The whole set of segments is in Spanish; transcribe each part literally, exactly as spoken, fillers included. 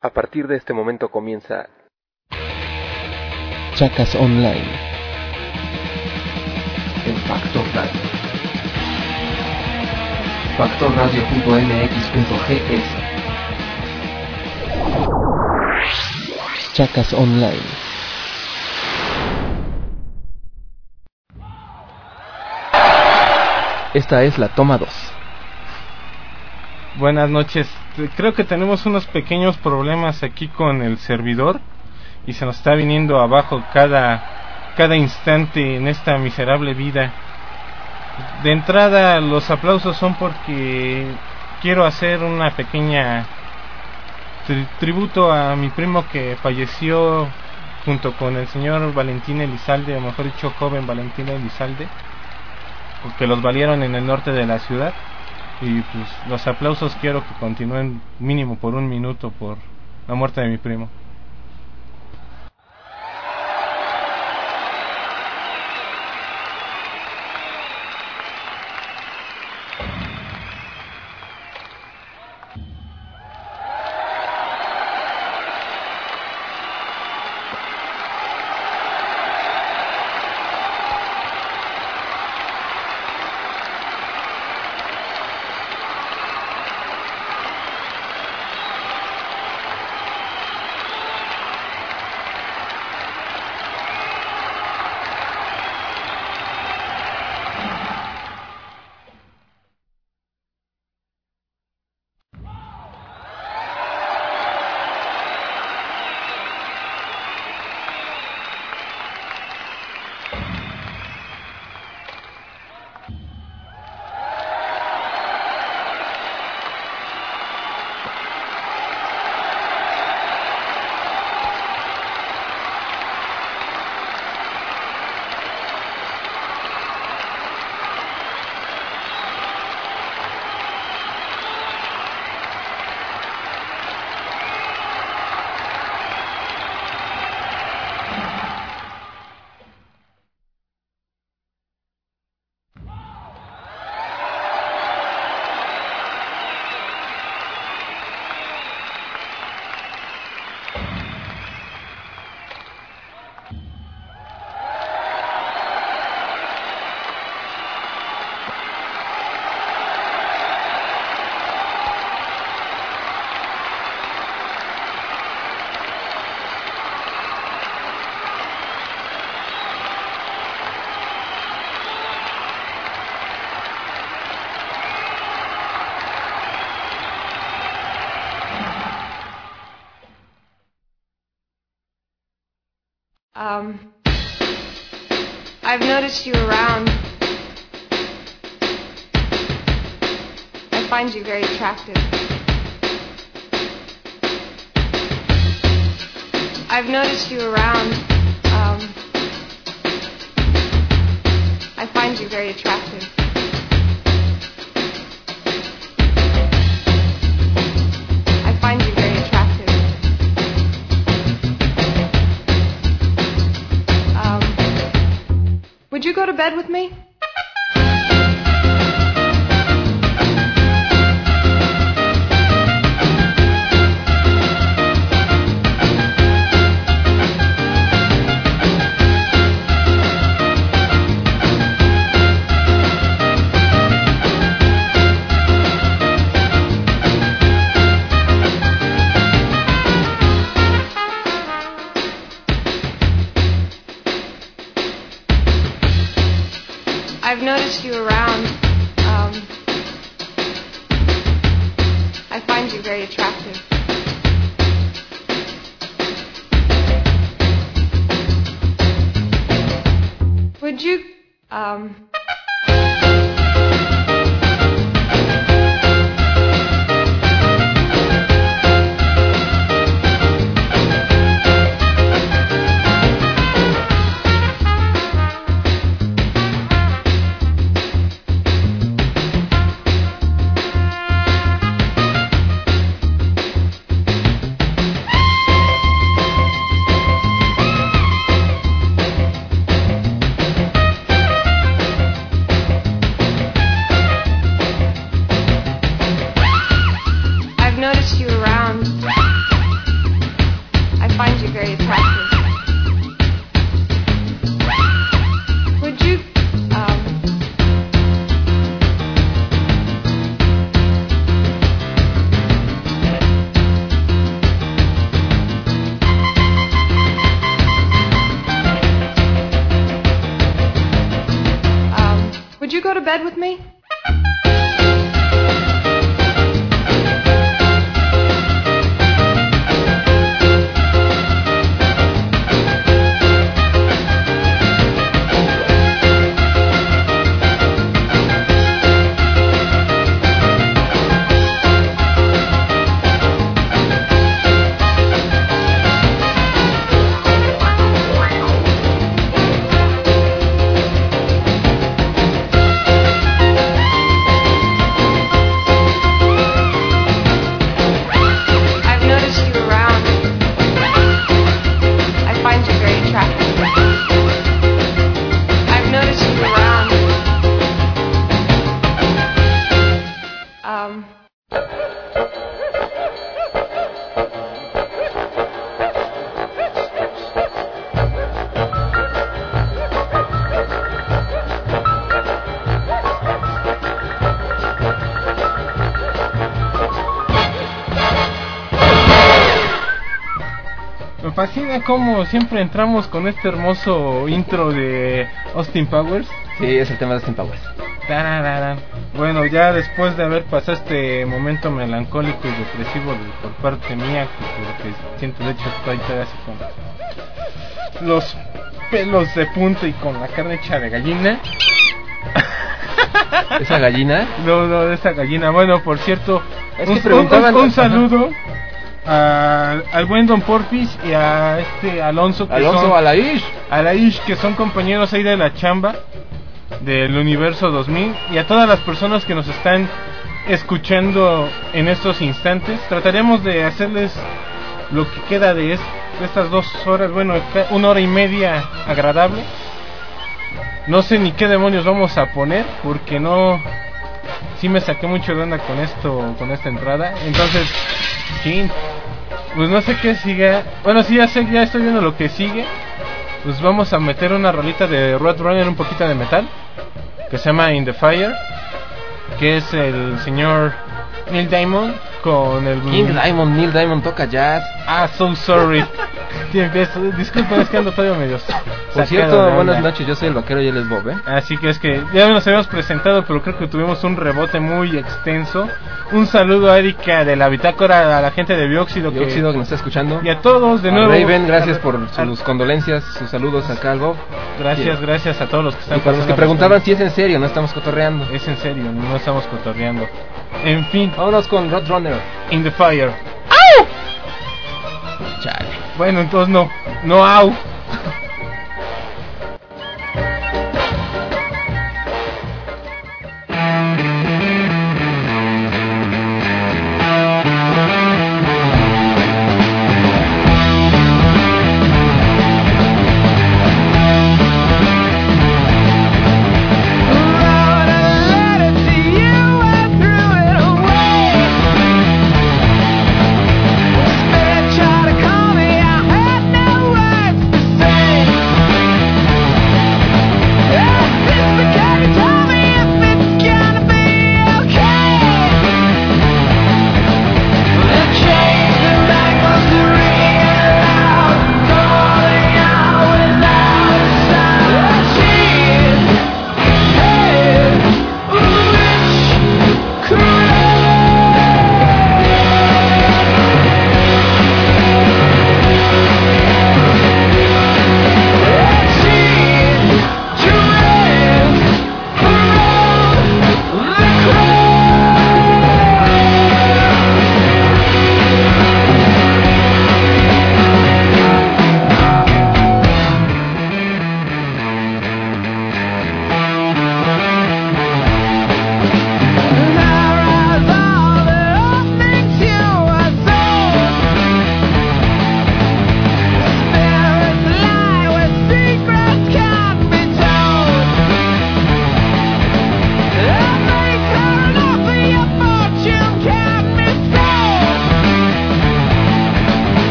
A partir de este momento comienza Chacas Online. El Factor Radio. factor radio punto m x punto g s. Chacas Online. Esta es la toma dos. Buenas noches. Creo que tenemos unos pequeños problemas aquí con el servidor y se nos está viniendo abajo cada, cada instante en esta miserable vida. De entrada, los aplausos son porque quiero hacer una pequeña tri- tributo a mi primo que falleció junto con el señor Valentín Elizalde, o mejor dicho, joven Valentín Elizalde, porque los valieron en el norte de la ciudad. Y pues los aplausos quiero que continúen mínimo por un minuto por la muerte de mi primo. Um, I've noticed you around. I find you very attractive. I've noticed you around. Um, I find you very attractive. I find you very attractive. Would you go to bed with me? I've noticed you around. Um, I find you very attractive. Would you, um... go to bed with me? Me fascina cómo siempre entramos con este hermoso intro de Austin Powers. Sí, es el tema de Austin Powers. Tararara. Bueno, ya después de haber pasado este momento melancólico y depresivo de- por parte mía, que, que siento, de hecho estoy todavía así con los pelos de punta y con la carne hecha de gallina. Esa gallina. No, no, de esa gallina. Bueno, por cierto, Es un, que preguntaban- un- un saludo a- al buen Don Porfis y a este Alonso, que Alonso son, Alaish. a la Ish, que son compañeros ahí de la chamba del Universo dos mil, y a todas las personas que nos están escuchando en estos instantes. Trataremos de hacerles lo que queda de, es- de estas dos horas, bueno, ca- una hora y media agradable. No sé ni qué demonios vamos a poner, porque no... Sí me saqué mucho de onda con esto, con esta entrada. Entonces, chin, pues no sé qué siga. Bueno, sí, ya sé, ya estoy viendo lo que sigue. Pues vamos a meter una rolita de Roadrunner, un poquito de metal, que se llama In the Fire, que es el señor Neil Diamond con el... King Diamond, Neil Diamond toca jazz. Ah, so sorry. Sí, empiezo. Disculpen, es que ando todavía medio Por sacado cierto, de buenas onda. noches, yo soy el vaquero y él es Bob, ¿eh? Así que es que ya nos habíamos presentado, pero creo que tuvimos un rebote muy extenso. Un saludo a Erika de la bitácora, a la gente de Bióxido, que- Dióxido que nos está escuchando. y a todos de A nuevo. Raven, gracias A- por a- sus condolencias, sus saludos acá al Bob. Gracias, Y- gracias a todos los que están Y para los que pasando preguntaban bastante. si es en serio, no estamos cotorreando. Es en serio, no estamos cotorreando. En fin, Vámonos con Roadrunner. In the Fire. Chale. Bueno, entonces no, no au. Try to call me, I had no words to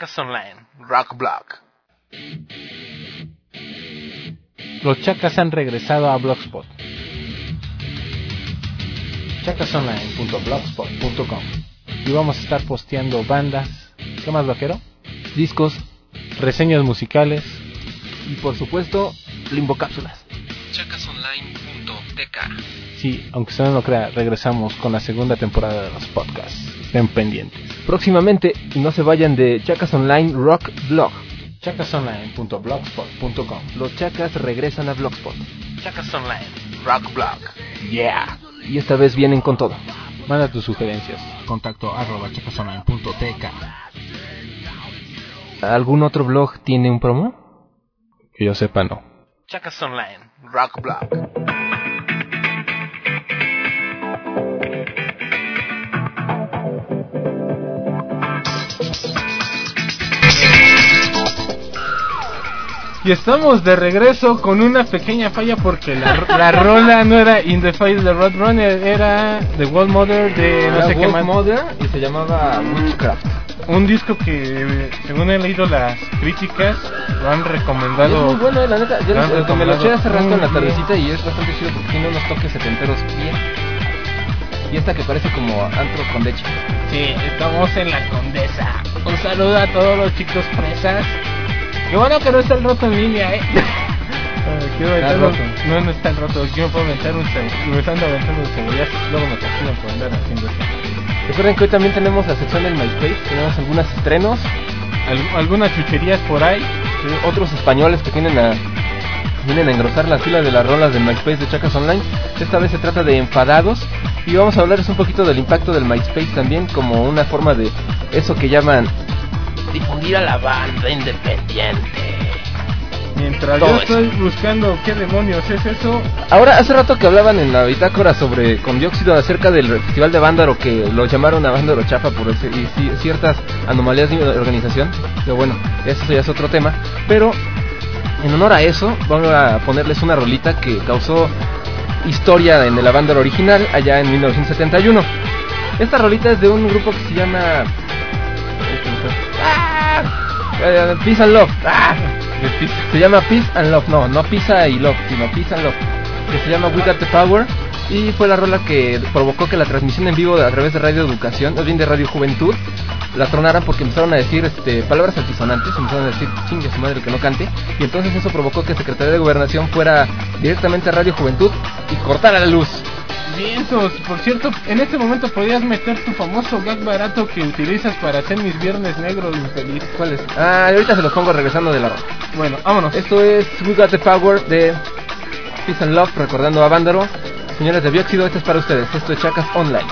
Chacas Online, Rock Blog. Los Chacas han regresado a Blogspot. chacas online punto blogspot punto com. Y vamos a estar posteando bandas. ¿Qué más, vaquero? Discos Reseñas musicales. y por supuesto limbocápsulas. chacas online punto t k. Sí, aunque usted no lo crea, regresamos con la segunda temporada de los podcasts. Estén pendientes. Próximamente, y no se vayan de Chacas Online Rock Blog. chacas online punto blogspot punto com. Los Chacas regresan a Blogspot. Chacas Online, Rock Blog. Yeah. Y esta vez vienen con todo. Manda tus sugerencias. Contacto arroba chacas online punto t k. ¿Algún otro blog tiene un promo? Que yo sepa, no. Chacas Online, Rock Blog. Y estamos de regreso con una pequeña falla porque la, la rola no era In the Fire de Roadrunner, era The World Mother de no Era sé qué Wolf más. Mother y se llamaba Witchcraft. Un disco que, según he leído las críticas, lo han Y es recomendado. muy bueno, la neta. Yo lo han lo, lo- me lo eché hace rato muy en la bien. tardecita y es bastante chido porque tiene unos toques setenteros bien. Y esta que parece como antro con leche. Sí, estamos en la Condesa. Un saludo a todos los chicos fresas. Qué bueno que no está el roto en línea, eh. Eh, quiero Está aventar un- roto. No, no está el roto. Yo puedo aventar un cebollazo. Me están aventando un cebollazo. Luego me castigan por andar haciendo esto. Recuerden que hoy también tenemos la sección del MySpace. Tenemos algunos estrenos. Al- algunas chucherías por ahí. eh, Otros españoles que vienen a vienen a engrosar las filas de las rolas del MySpace de Chacas Online. Esta vez se trata de Enfadados. Y vamos a hablarles un poquito del impacto del MySpace también, como una forma de eso que llaman difundir a la banda independiente. Mientras Todo yo eso. estoy buscando qué demonios es eso. Ahora, hace rato que hablaban en la bitácora sobre con Dióxido acerca del Festival de Vándaro, que lo llamaron a Vándaro Chafa por ese, y ci- ciertas anomalías de organización. Pero bueno, eso ya es otro tema. Pero en honor a eso, vamos a ponerles una rolita que causó historia en el Vándaro original allá en mil novecientos setenta y uno. Esta rolita es de un grupo que se llama ¡Ah! Eh, Peace and Love. ¡Ah! Se llama Peace and Love, no, no Pizza y Love, sino Peace and Love, que se llama We Got the Power, y fue la rola que provocó que la transmisión en vivo a través de Radio Educación, o bien de Radio Juventud, la tronaran porque empezaron a decir este palabras altisonantes, empezaron a decir chingue su madre el que no cante, y entonces eso provocó que Secretaría de Gobernación fuera directamente a Radio Juventud y cortara la luz. Vientos, por cierto, en este momento podrías meter tu famoso gag barato que utilizas para hacer mis viernes negros infeliz. ¿Cuál es? Ah, ahorita se los pongo regresando de la rola. Bueno, vámonos. Esto es We Got the Power de Peace and Love, recordando a Vándaro. Señores de Dióxido, esto es para ustedes. Esto es Chacas Online.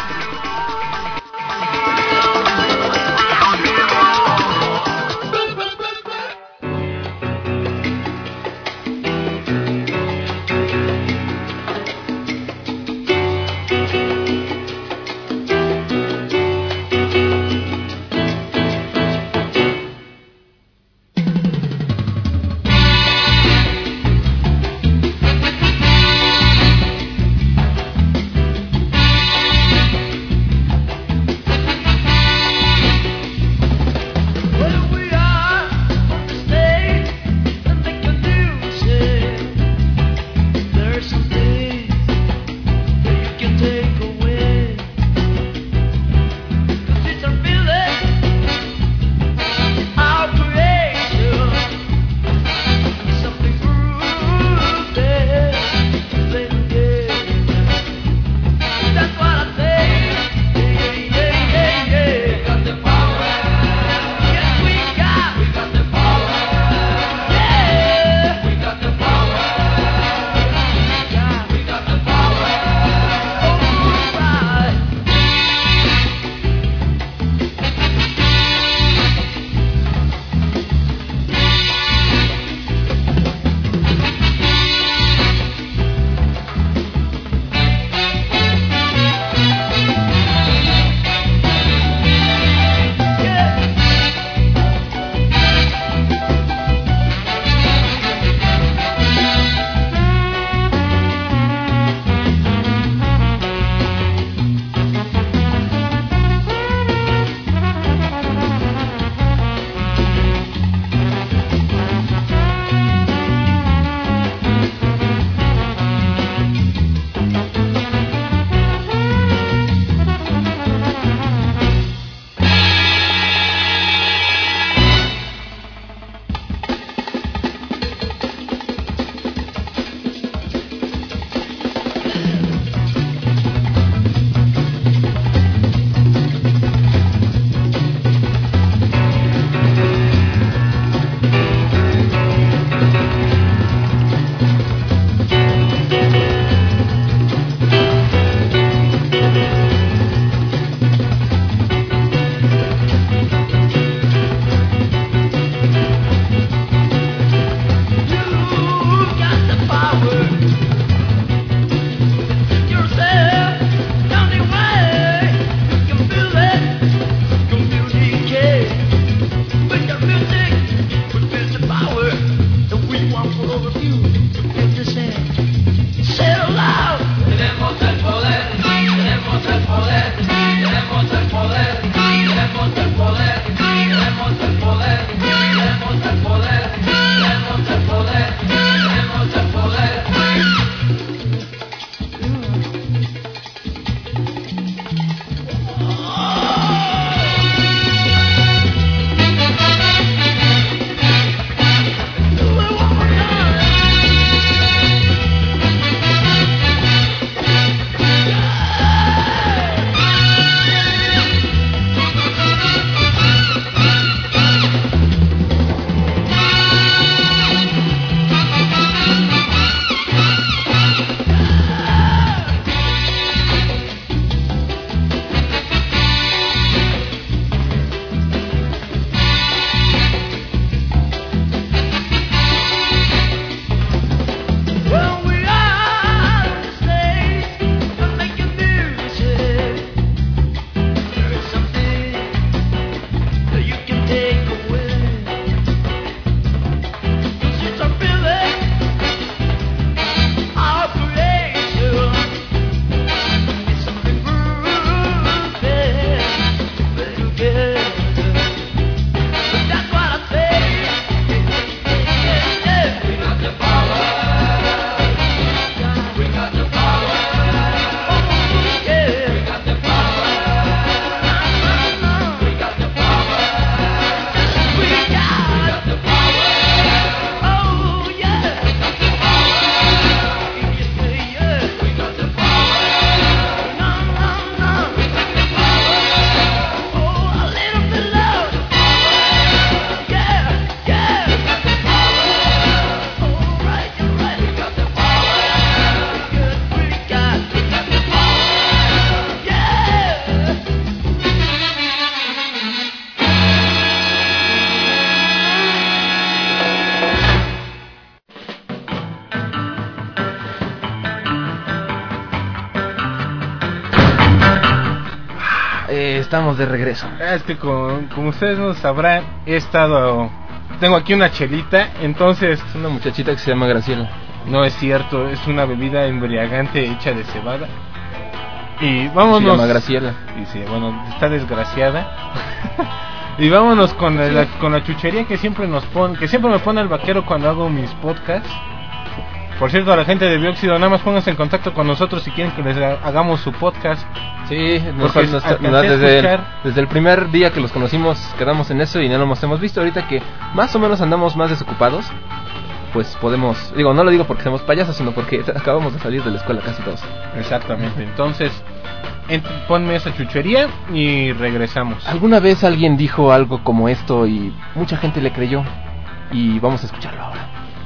estamos de regreso. Es que como, como ustedes no sabrán, he estado... Tengo aquí una chelita, entonces... Es una muchachita que se llama Graciela. No es cierto, es una bebida embriagante hecha de cebada. Y vámonos... Se llama Graciela. Y sí, bueno, está desgraciada. Y vámonos con la, con la chuchería que siempre nos pone, que siempre me pone el vaquero cuando hago mis podcasts. Por cierto, a la gente de Bióxido, nada más pónganse en contacto con nosotros si quieren que les hagamos su podcast. Sí, nos, Porque nos- alcancé nos- a desde, el, escuchar- desde el primer día que los conocimos quedamos en eso y no lo hemos, hemos visto. Ahorita que más o menos andamos más desocupados, pues podemos, digo, no lo digo porque seamos payasos, sino porque acabamos de salir de la escuela casi todos. Exactamente, entonces ent- ponme esa chuchería y regresamos. Alguna vez alguien dijo algo como esto y mucha gente le creyó, y vamos a escucharlo ahora.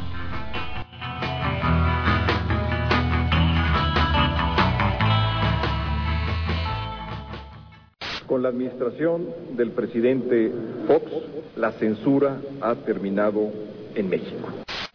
Con la administración del presidente Fox, la censura ha terminado en México.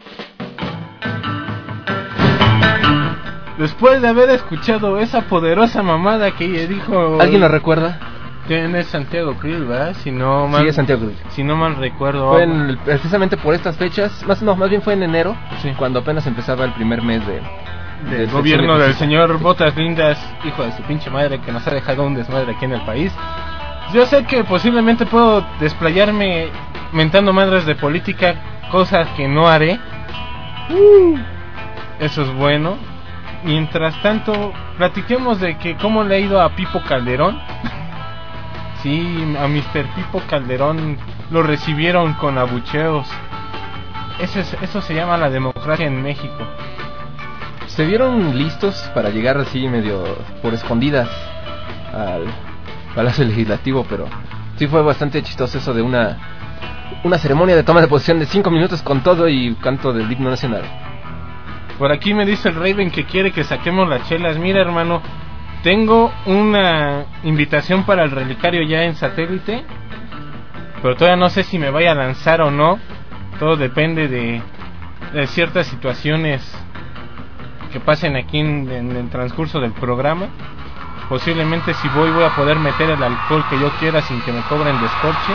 Después de haber escuchado esa poderosa mamada que ella dijo... ¿Alguien lo recuerda? ¿Quién es Santiago Krill, verdad? Si no mal, Sí, es Santiago Krill. Si no mal recuerdo... Fue en el- precisamente por estas fechas, más no, más bien fue en enero, Sí. cuando apenas empezaba el primer mes de del del gobierno del sexenio señor Botas Lindas, hijo de su pinche madre, que nos ha dejado un desmadre aquí en el país. Yo sé que posiblemente puedo desplayarme mentando madres de política, cosas que no haré. Eso es bueno. Mientras tanto, platiquemos de que cómo le ha ido a Pipo Calderón. Sí, a mister Pipo Calderón lo recibieron con abucheos. Eso, es, eso se llama la democracia en México. Se vieron listos para llegar así medio por escondidas al Palacio Legislativo, pero sí fue bastante chistoso eso de una una ceremonia de toma de posesión de cinco minutos con todo y canto del himno nacional. Por aquí me dice el Raven que quiere que saquemos las chelas. Mira, hermano, tengo una invitación para el relicario ya en satélite, pero todavía no sé si me vaya a lanzar o no. Todo depende de, de ciertas situaciones que pasen aquí en, en el transcurso del programa. Posiblemente si voy voy a poder meter el alcohol que yo quiera sin que me cobren descorche.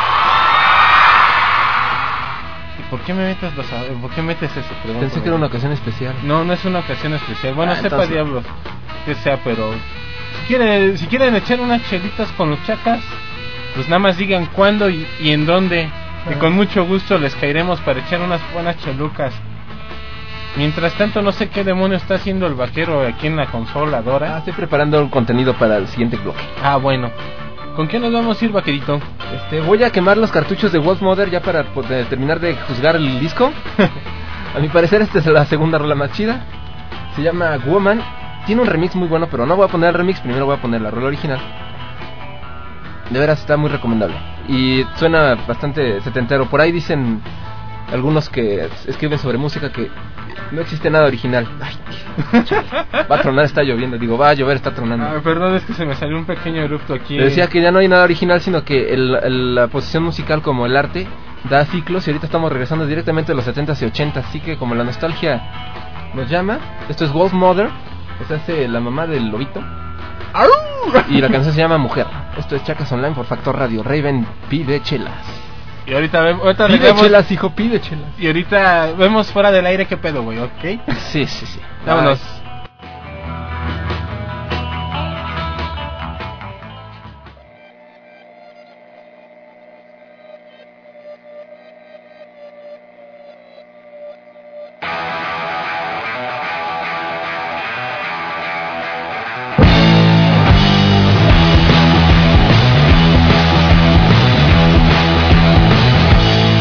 ¿Y por qué me metes los a- por qué metes eso? Pregunto. Pensé que era una ocasión especial. No, no es una ocasión especial. Bueno, Ah, sepa entonces- diablos que sea, pero si quieren, si quieren echar unas chelitas con los chacas, pues nada más digan cuándo y, y en dónde. Y con mucho gusto les caeremos para echar unas buenas chelucas. Mientras tanto, no sé qué demonio está haciendo el vaquero aquí en la consola, Ah, Dora. estoy preparando el contenido para el siguiente bloque. Ah, bueno. ¿Con qué nos vamos a ir, vaquerito? Este, voy a quemar los cartuchos de Wolf Mother ya para poder terminar de juzgar el disco. A mi parecer esta es la segunda rola más chida. Se llama Woman. Tiene un remix muy bueno, pero no voy a poner el remix, primero voy a poner la rola original. De veras está muy recomendable. Y suena bastante setentero. Por ahí dicen algunos que escriben sobre música que no existe nada original. Ay, chale. Va a tronar, está lloviendo. Digo, va a llover, está tronando. Ah, perdón, es que se me salió un pequeño erupto aquí. Le decía que ya no hay nada original, sino que el, el- la posición musical como el arte da ciclos y ahorita estamos regresando directamente a los setentas y ochentas, así que como la nostalgia nos llama, esto es Wolf Mother, o sea, hace la mamá del lobito. Y la canción se llama Mujer. Esto es Chacas Online por Factor Radio. Raven pide chelas. Y ahorita, ve- ahorita Pide arreglamos- chelas, hijo, pide chelas. Y ahorita vemos fuera del aire qué pedo, güey, ¿ok? Sí, sí, sí. Vámonos.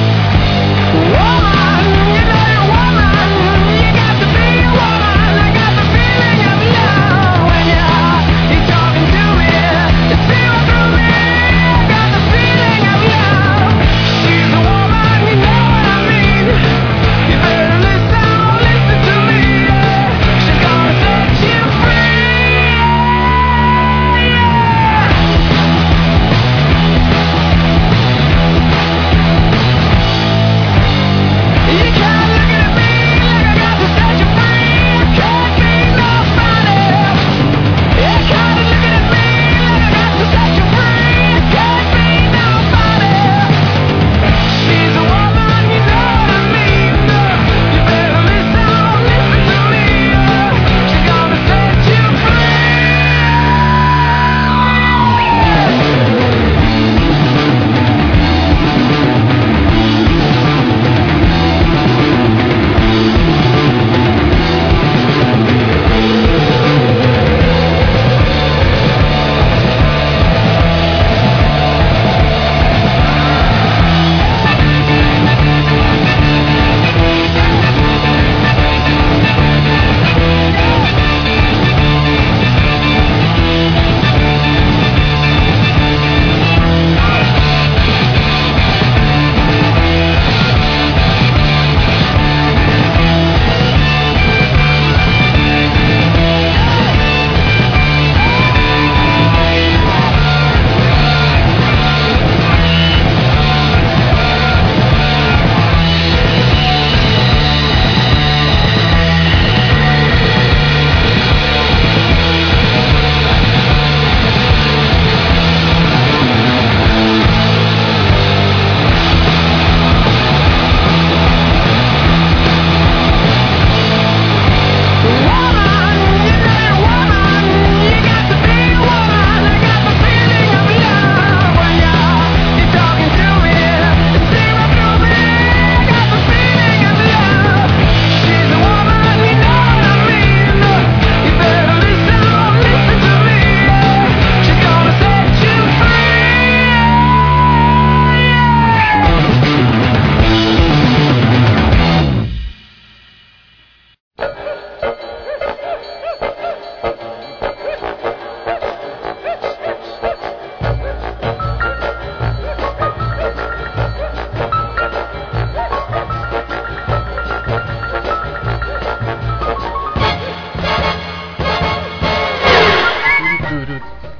Woman, you know you're woman. You got to be a woman. I got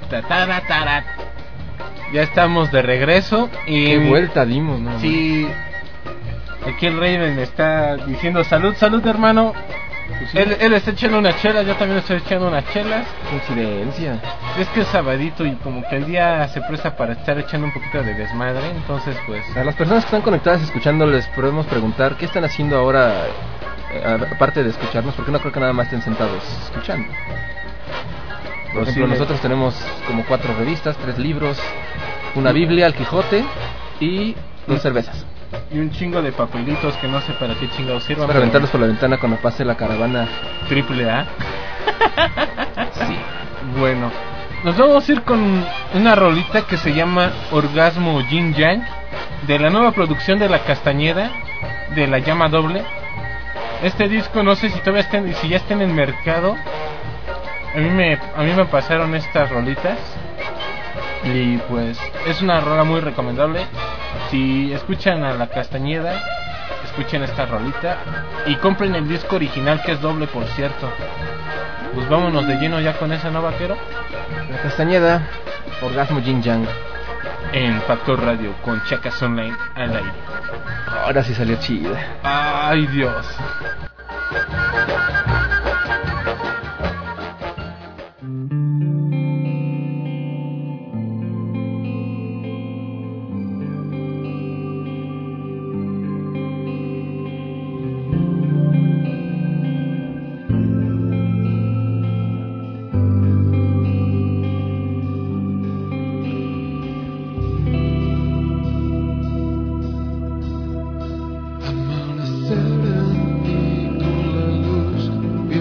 Tatara, tarat. Ya estamos de regreso y Qué vuelta dimos, ¿no? sí. Aquí el Raven me está diciendo salud, salud hermano. Pues sí. Él, él está echando una chela, yo también estoy echando unas chelas. Coincidencia. Es que es sabadito y como que el día se presta para estar echando un poquito de desmadre, entonces pues... A las personas que están conectadas escuchando les podemos preguntar qué están haciendo ahora, eh, aparte de escucharnos, porque no creo que nada más estén sentados escuchando. Por Pues ejemplo, sí, nosotros tenemos como cuatro revistas, tres libros, una Biblia, el Quijote y dos cervezas. Y un chingo de papelitos que no sé para qué chingados Es sirvan. para aventarlos por la ventana cuando pase la caravana. Triple A. Sí. Bueno, nos vamos a ir con una rolita que se llama Orgasmo Yin Yang, de la nueva producción de La Castañeda, de La Llama Doble. Este disco no sé si todavía estén, si ya está en el mercado. A mí me a mí me pasaron estas rolitas y pues es una rola muy recomendable. Si escuchan a La Castañeda, escuchen esta rolita y compren el disco original, que es doble, por cierto. Pues vámonos de lleno ya con esa, ¿no, vaquero? La Castañeda, Orgasmo Yin Yang. En Factor Radio con Chacas Online al aire. Ahora sí salió chida. Ay, Dios. Amanecer en ti con la luz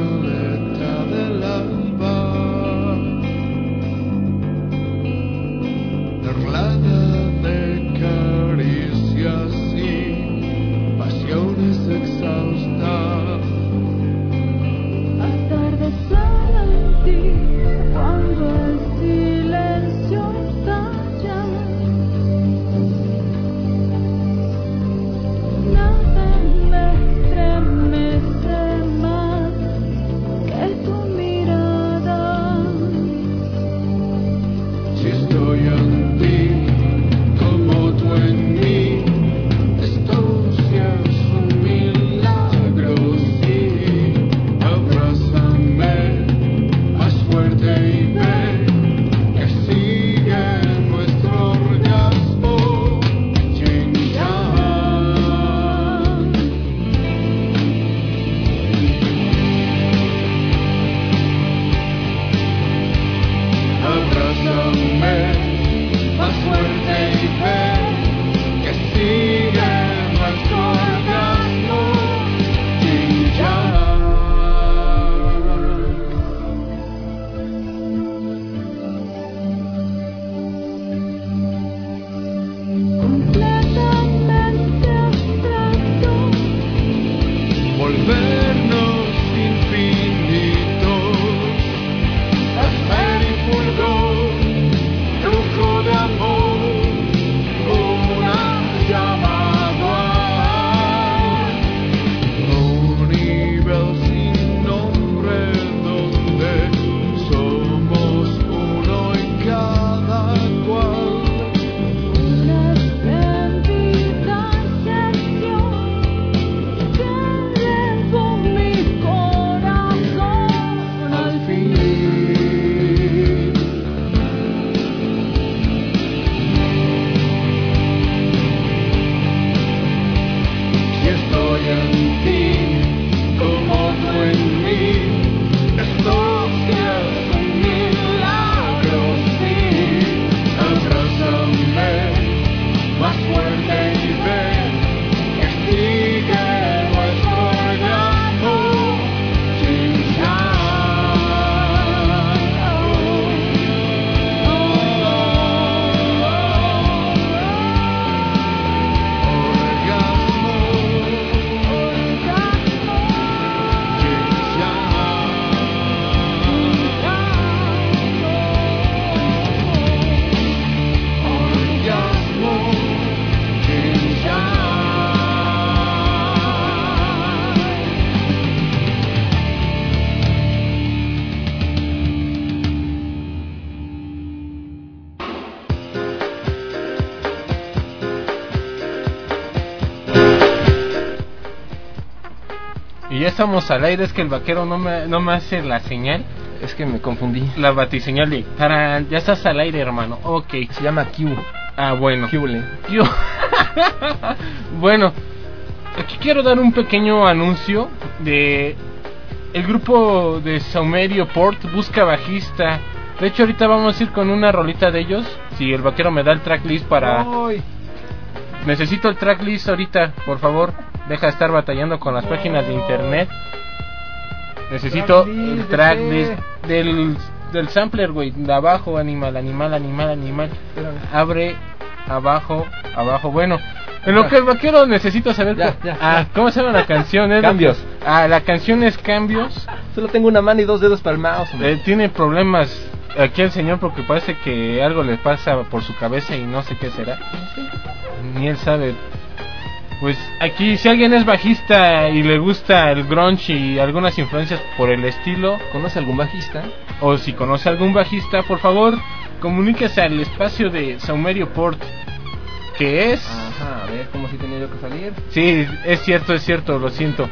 Y ya estamos al aire, es que el vaquero no me, no me hace la señal. Es que me confundí. La batiseñal de tarán, ya estás al aire, hermano. Ok. Se llama Q. Ah, bueno. Qle. Q. Bueno, aquí quiero dar un pequeño anuncio de el grupo de Saumerio Port busca bajista. De hecho, ahorita vamos a ir con una rolita de ellos. Si el vaquero me da el tracklist para... Ay. Necesito el tracklist ahorita, por favor. Deja de estar batallando con las páginas de internet. Necesito Tracklist, el tracklist ¿de del, del sampler, güey. De abajo, animal, animal, animal, animal. Espérame. Abre, abajo, abajo. Bueno, en lo que el vaquero necesita saber... Ya, cómo- ya, ah, ya. ¿cómo se llama la canción? Es lo Cambios. que- ah, la canción es Cambios. Solo tengo una mano y dos dedos para el mouse. hombre. Eh, tiene problemas aquí el señor porque parece que algo le pasa por su cabeza y no sé qué será. Ni él sabe. Pues aquí si alguien es bajista y le gusta el grunge y algunas influencias por el estilo, ¿Conoce algún bajista? o si conoce algún bajista, por favor, comuníquese al espacio de Saumerio Port, que es... Ajá, a ver, ¿cómo si tenía yo que salir? Sí, es cierto, es cierto, lo siento.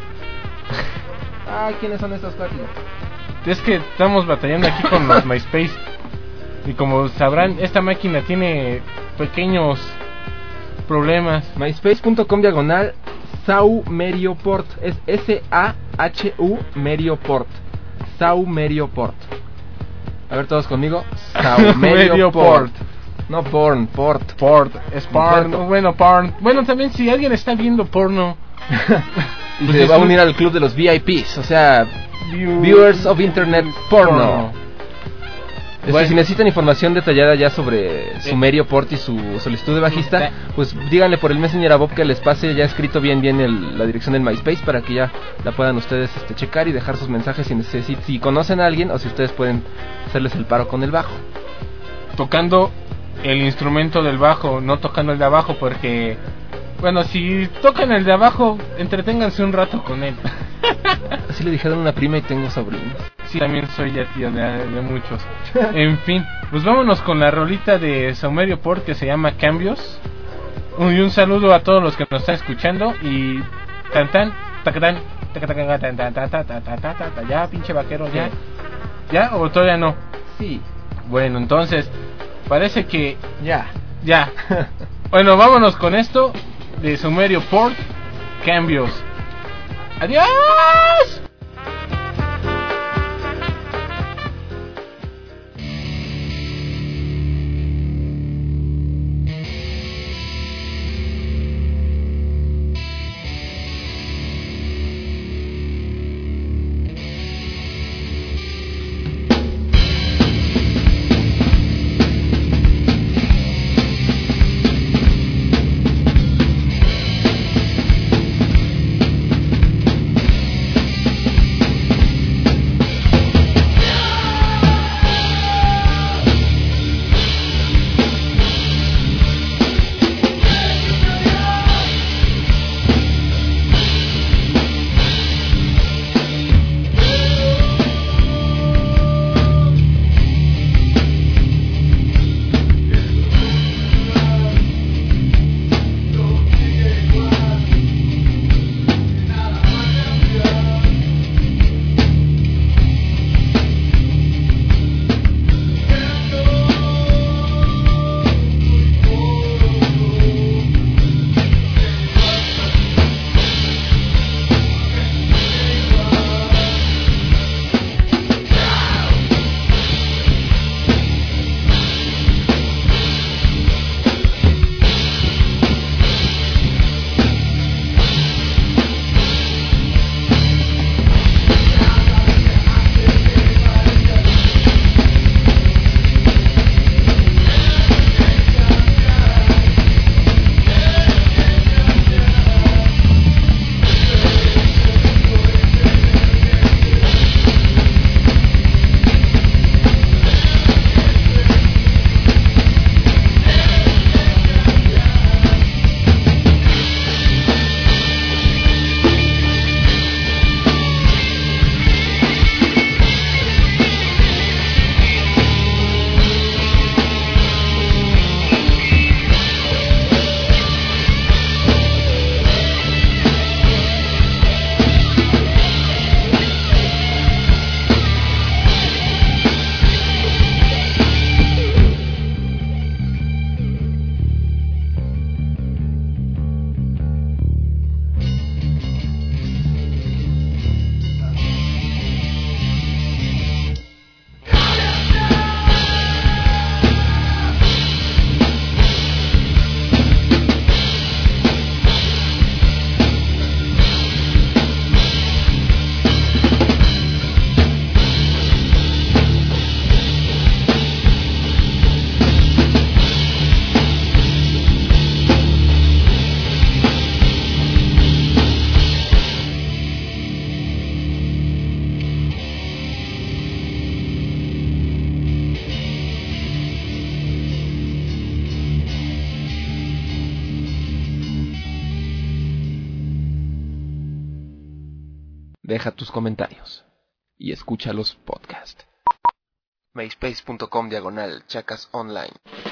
Ay, ¿quiénes son estas páginas? Es que estamos batallando aquí con los MySpace. Y como sabrán, esta máquina tiene pequeños problemas. myspace.com diagonal Saumerioport. Es S A H U Merioport. Saumerioport. A ver todos conmigo. Saumerioport. No porn, port. Port, es porn, Puerto. bueno, porn. Bueno, también si alguien está viendo porno, Y Pues se es va a un- unir al club de los V I Ps, o sea, view- Viewers of Internet Porno. Este, Bueno. si necesitan información detallada ya sobre Sumerio Port y su solicitud de bajista, pues díganle por el Messenger a Bob que les pase ya escrito bien bien el- la dirección del MySpace para que ya la puedan ustedes este, checar y dejar sus mensajes si, necesi- si conocen a alguien o si ustedes pueden hacerles el paro con el bajo. tocando el instrumento del bajo, no tocando el de abajo, porque, bueno, si tocan el de abajo, entreténganse un rato con él. Así le dijeron a una prima y tengo sobrinos. Sí, también soy ya tío de, de muchos. En fin, pues vámonos con la rolita de Saumerio Port que se llama Cambios. Un- Y un saludo a todos los que nos están escuchando. Y tan tan, tacatán, tacatán, tan, tan, tan, tan, tan, tan, tan, tan, ya, pinche vaquero, ya. ¿Ya o todavía no? Sí, Bueno, entonces, parece que ya. ya. Bueno, vámonos con esto de Saumerio Port, Cambios. ¡Adiós! Cambios deja tus comentarios y escucha los podcasts. myspace.com diagonal chacas online.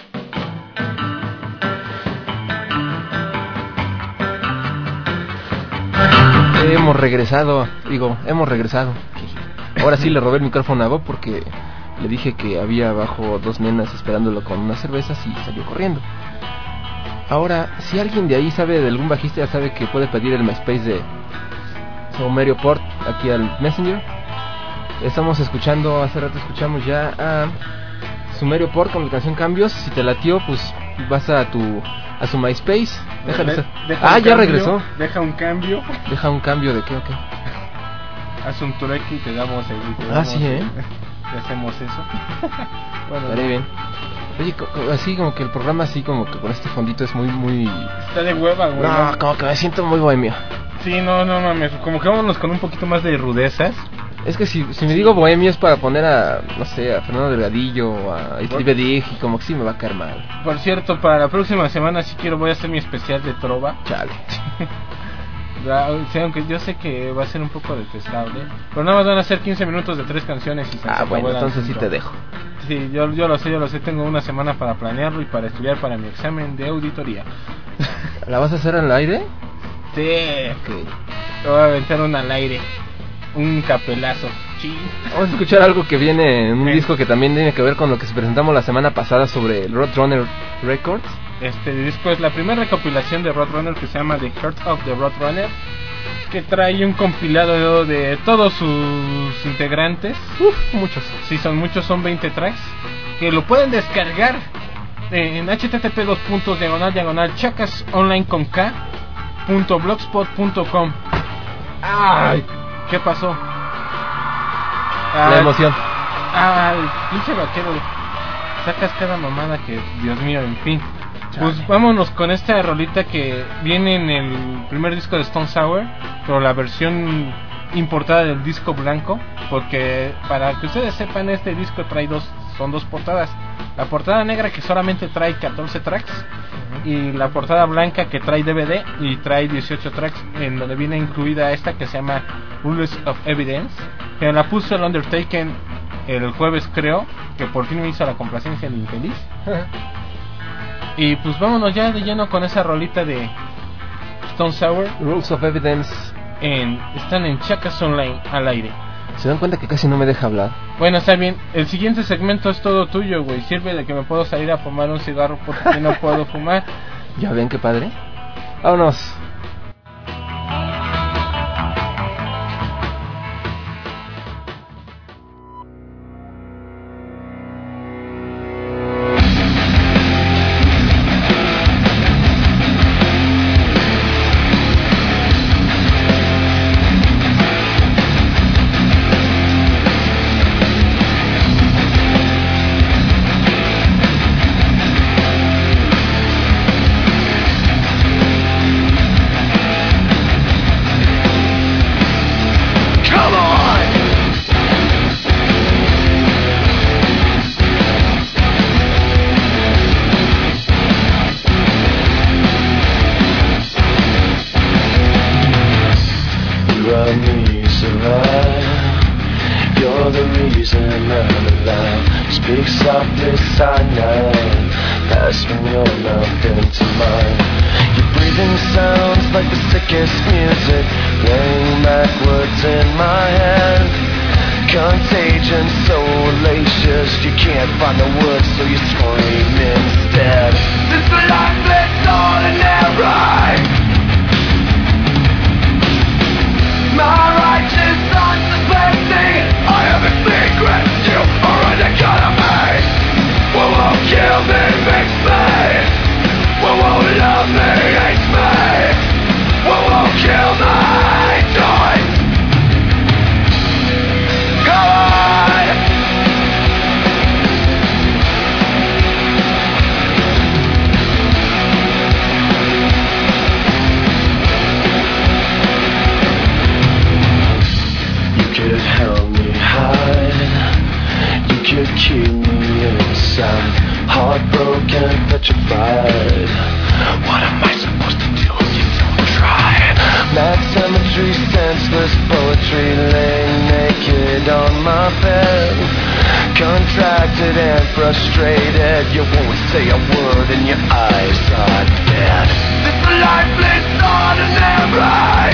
Hemos regresado, digo, hemos regresado. Ahora sí le robé el micrófono a Bob porque le dije que había abajo dos nenas esperándolo con unas cervezas y salió corriendo. Ahora, si alguien de ahí sabe de algún bajista, ya sabe que puede pedir el MySpace de Sumerio Port aquí al Messenger. Estamos escuchando, hace rato escuchamos ya a Sumerio Port con la canción Cambios. Si te latió, pues vas a tu a su MySpace. Déjale De, estar. deja Ah, un ya cambio, regresó. Deja un cambio. Deja un cambio de qué o qué. Haz un trueque y te damos el. Te Ah, damos sí, ¿eh? Y hacemos eso. Bueno, Estaré bien. Oye, co- co- así como que el programa así como que con este fondito es muy, muy... está de hueva, güey. No, como que me siento muy bohemio. Sí, no, no mames. Como que vámonos con un poquito más de rudezas. Es que si, si me digo bohemio es para poner a, no sé, a Fernando Delgadillo o a Steve Dig y como que sí me va a caer mal. Por cierto, para la próxima semana si quiero voy a hacer mi especial de trova. Chale. Ya, o sea, aunque yo sé que va a ser un poco detestable, pero nada más van a ser quince minutos de tres canciones y se Ah, acabó bueno, el entonces sí asunto. te dejo. Sí, yo, yo lo sé, yo lo sé, tengo una semana para planearlo y para estudiar para mi examen de auditoría. ¿La vas a hacer al aire? Sí, Ok. te voy a aventar un al aire, un capelazo. Sí. Vamos a escuchar algo que viene en un Eh. disco que también tiene que ver con lo que presentamos la semana pasada sobre el Roadrunner Records. Este disco es la primera recopilación de Roadrunner que se llama The Heart of the Roadrunner, que trae un compilado de todos sus integrantes. Uf, muchos. Sí, son muchos, son veinte tracks, que lo pueden descargar en http dos puntos diagonal diagonal chacas online con k punto blogspot punto com. Ay, ¿qué pasó? La Ay, emoción. Ay, pinche vaquero, sacas cada mamada que, Dios mío, en fin. Pues vámonos con esta rolita que viene en el primer disco de Stone Sour, pero la versión importada del disco blanco, porque para que ustedes sepan, este disco trae dos, son dos portadas. La portada negra que solamente trae catorce tracks y la portada blanca que trae D V D y trae dieciocho tracks, en donde viene incluida esta que se llama Rules of Evidence, que la puso el Undertaker el jueves, creo, que por fin me hizo la complacencia del infeliz. Y pues vámonos ya de lleno con esa rolita de Stone Sour. Rules of Evidence. En, están en Chacas Online al aire. ¿Se dan cuenta que casi no me deja hablar? Bueno, está bien. El siguiente segmento es todo tuyo, güey. Sirve de que me puedo salir a fumar un cigarro porque no puedo fumar. ¿Ya ven qué padre? Vámonos. Speak softly, cyanide. Pass from your mouth into mine. Your breathing sounds like the sickest music, playing backwards in my head. Contagion so hellacious, you can't find the words, so you scream instead. This life is ordinary. My righteous unsuspecting, I have a secret, you are an economy. What won't kill me makes me, what won't love me hates me, what won't kill me dies. Come on! You could help me hide, you could keep me inside, heartbroken, petrified. What am I supposed to do if you don't try? Mad cemetery sultry, senseless poetry, laying naked on my bed. Contracted and frustrated, you won't say a word and your eyes are dead. This lifeless ordinary,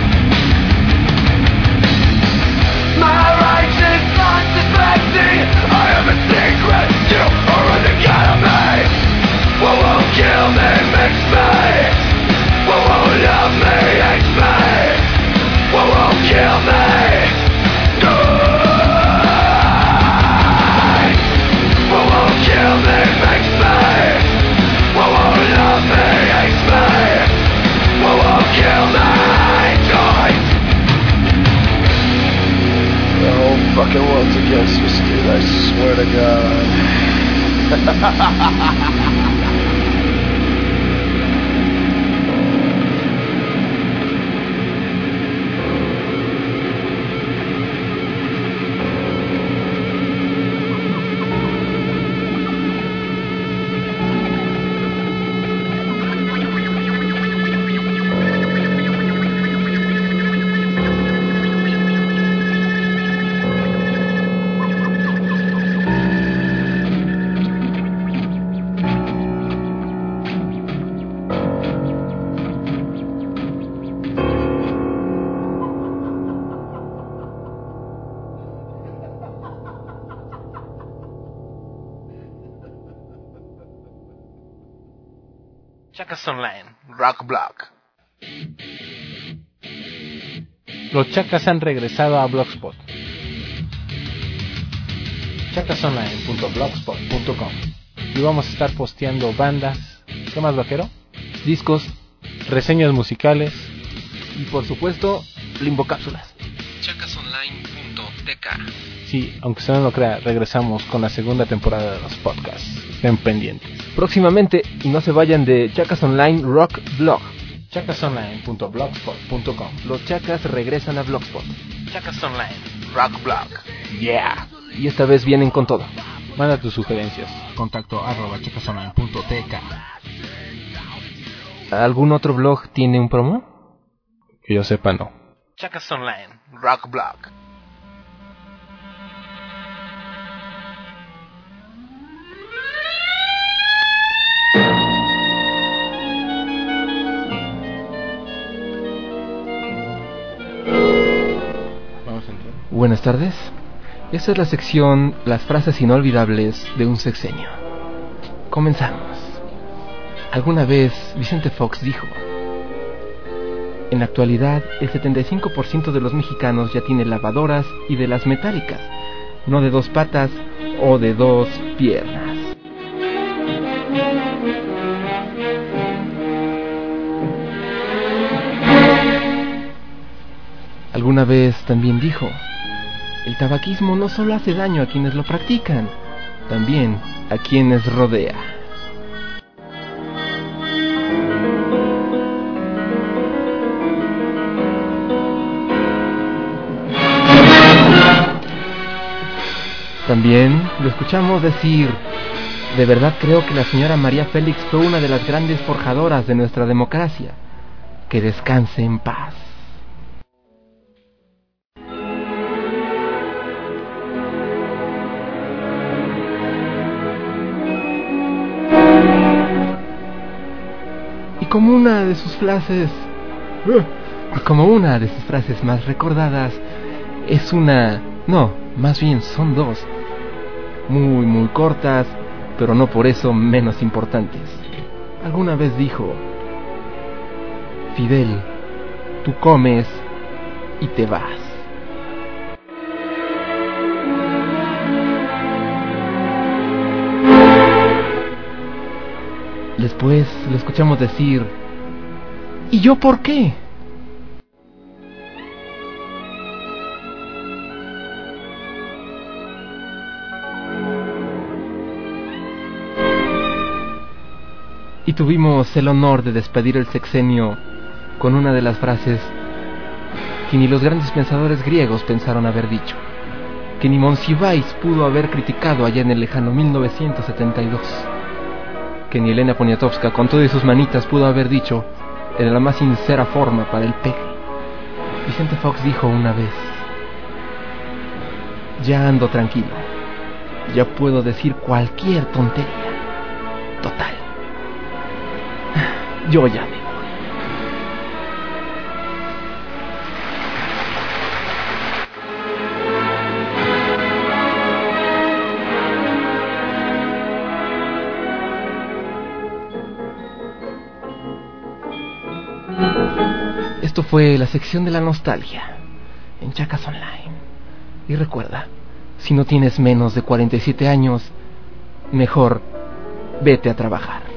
my righteous conscience makes me. I am a secret, you are an academy. What won't kill me makes me. What won't love me hates me. What won't kill me dies. What won't kill me makes me. What won't love me hates me. What won't kill me dies. The whole fucking world's against you, Steve, I swear to God. Chacas Online, Rock Block. Los chacas han regresado a Blogspot. chacas online punto blogspot punto com. Y vamos a estar posteando bandas. ¿Qué más, vaquero? Discos Reseñas musicales. y por supuesto limbocápsulas. chacas online punto t k. Sí, aunque usted no lo crea, regresamos con la segunda temporada de los podcasts. Estén pendientes. Próximamente, y no se vayan de Chacas Online Rock Blog. chacas online punto blogspot punto com. Los chacas regresan a Blogspot. Chacas Online, Rock Block. Yeah. Y esta vez vienen con todo. Manda tus sugerencias. Contacto arroba chacas online punto t k. ¿Algún otro blog tiene un promo? Que yo sepa, no. Chacas Online, Rock Block. Vamos a entrar. Buenas tardes. Esta es la sección Las frases inolvidables de un sexenio. Comenzamos. Alguna vez Vicente Fox dijo: en la actualidad el setenta y cinco por ciento de los mexicanos ya tiene lavadoras y de las metálicas, no de dos patas o de dos piernas. Alguna vez también dijo: el tabaquismo no solo hace daño a quienes lo practican, también a quienes rodea. También lo escuchamos decir: de verdad creo que la señora María Félix fue una de las grandes forjadoras de nuestra democracia. Que descanse en paz. Y como una de sus frases, y como una de sus frases más recordadas, es una, no, más bien son dos, muy muy cortas, pero no por eso menos importantes. Alguna vez dijo: Fidel, tú comes y te vas. Después lo escuchamos decir: ¿y yo por qué? Y tuvimos el honor de despedir el sexenio con una de las frases que ni los grandes pensadores griegos pensaron haber dicho, que ni Monsiváis pudo haber criticado allá en el lejano mil novecientos setenta y dos, que ni Elena Poniatowska con todas sus manitas pudo haber dicho en la más sincera forma para el pegue. Vicente Fox dijo una vez: ya ando tranquilo, ya puedo decir cualquier tontería. Total, yo ya me voy. Esto fue la sección de la nostalgia en Chacas Online. Y recuerda, si no tienes menos de cuarenta y siete años, mejor vete a trabajar.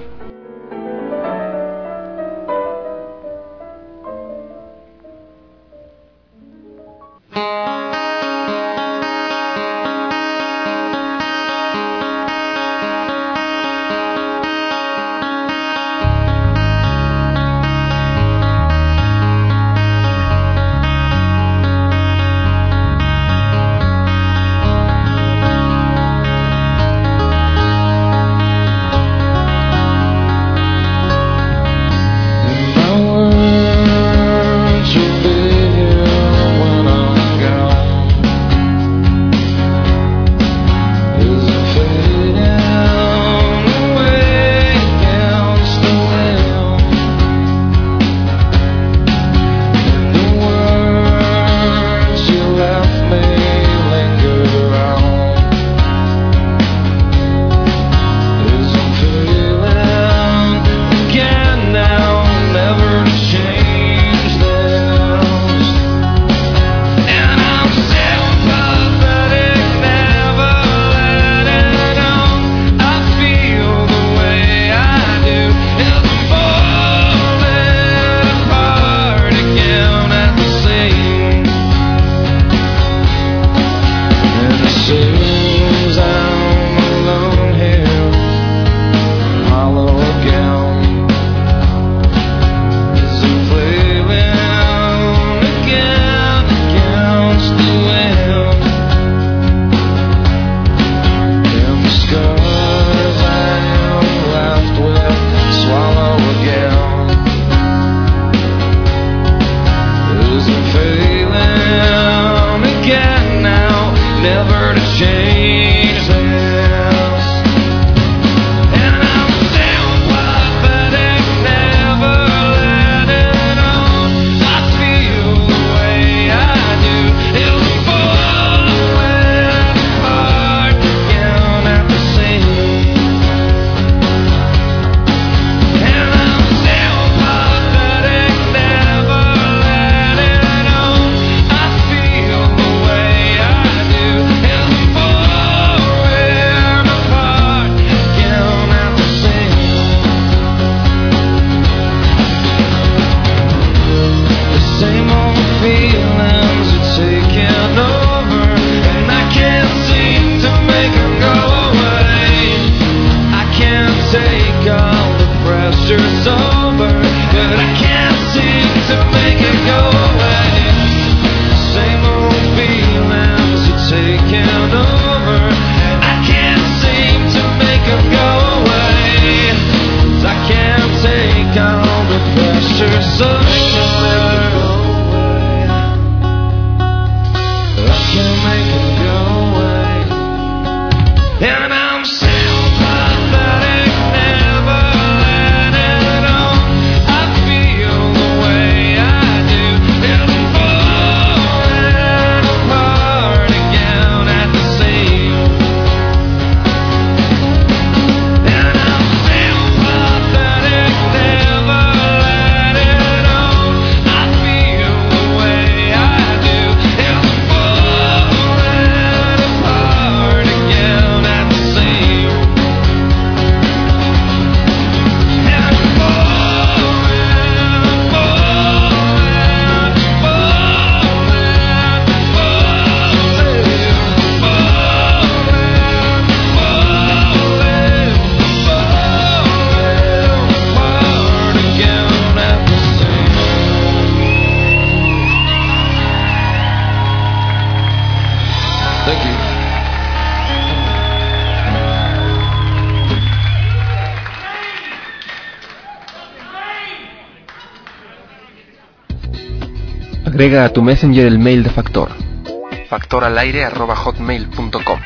Agrega a tu Messenger el mail de Factor. factoralaire arroba hotmail punto com.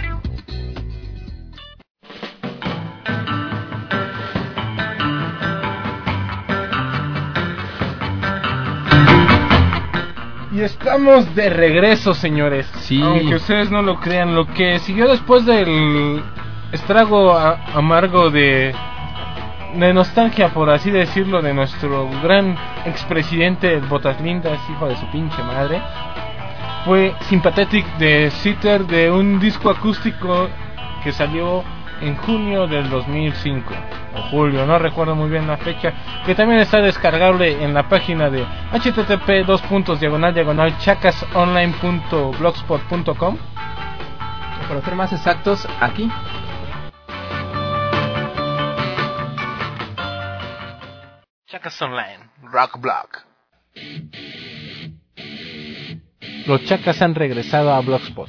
Y estamos de regreso, señores. Sí. Aunque ustedes no lo crean, lo que siguió después del estrago a- amargo de de nostalgia, por así decirlo, de nuestro gran expresidente Botas Lindas, hijo de su pinche madre, fue Sympathetic de Seether, de un disco acústico que salió en junio del dos mil cinco o julio, no recuerdo muy bien la fecha, que también está descargable en la página de http dos puntos diagonal diagonal chacasonline punto blogspot punto com. Para ser más exactos, aquí. Chacas Online, Rock Blog. Los chacas han regresado a Blogspot.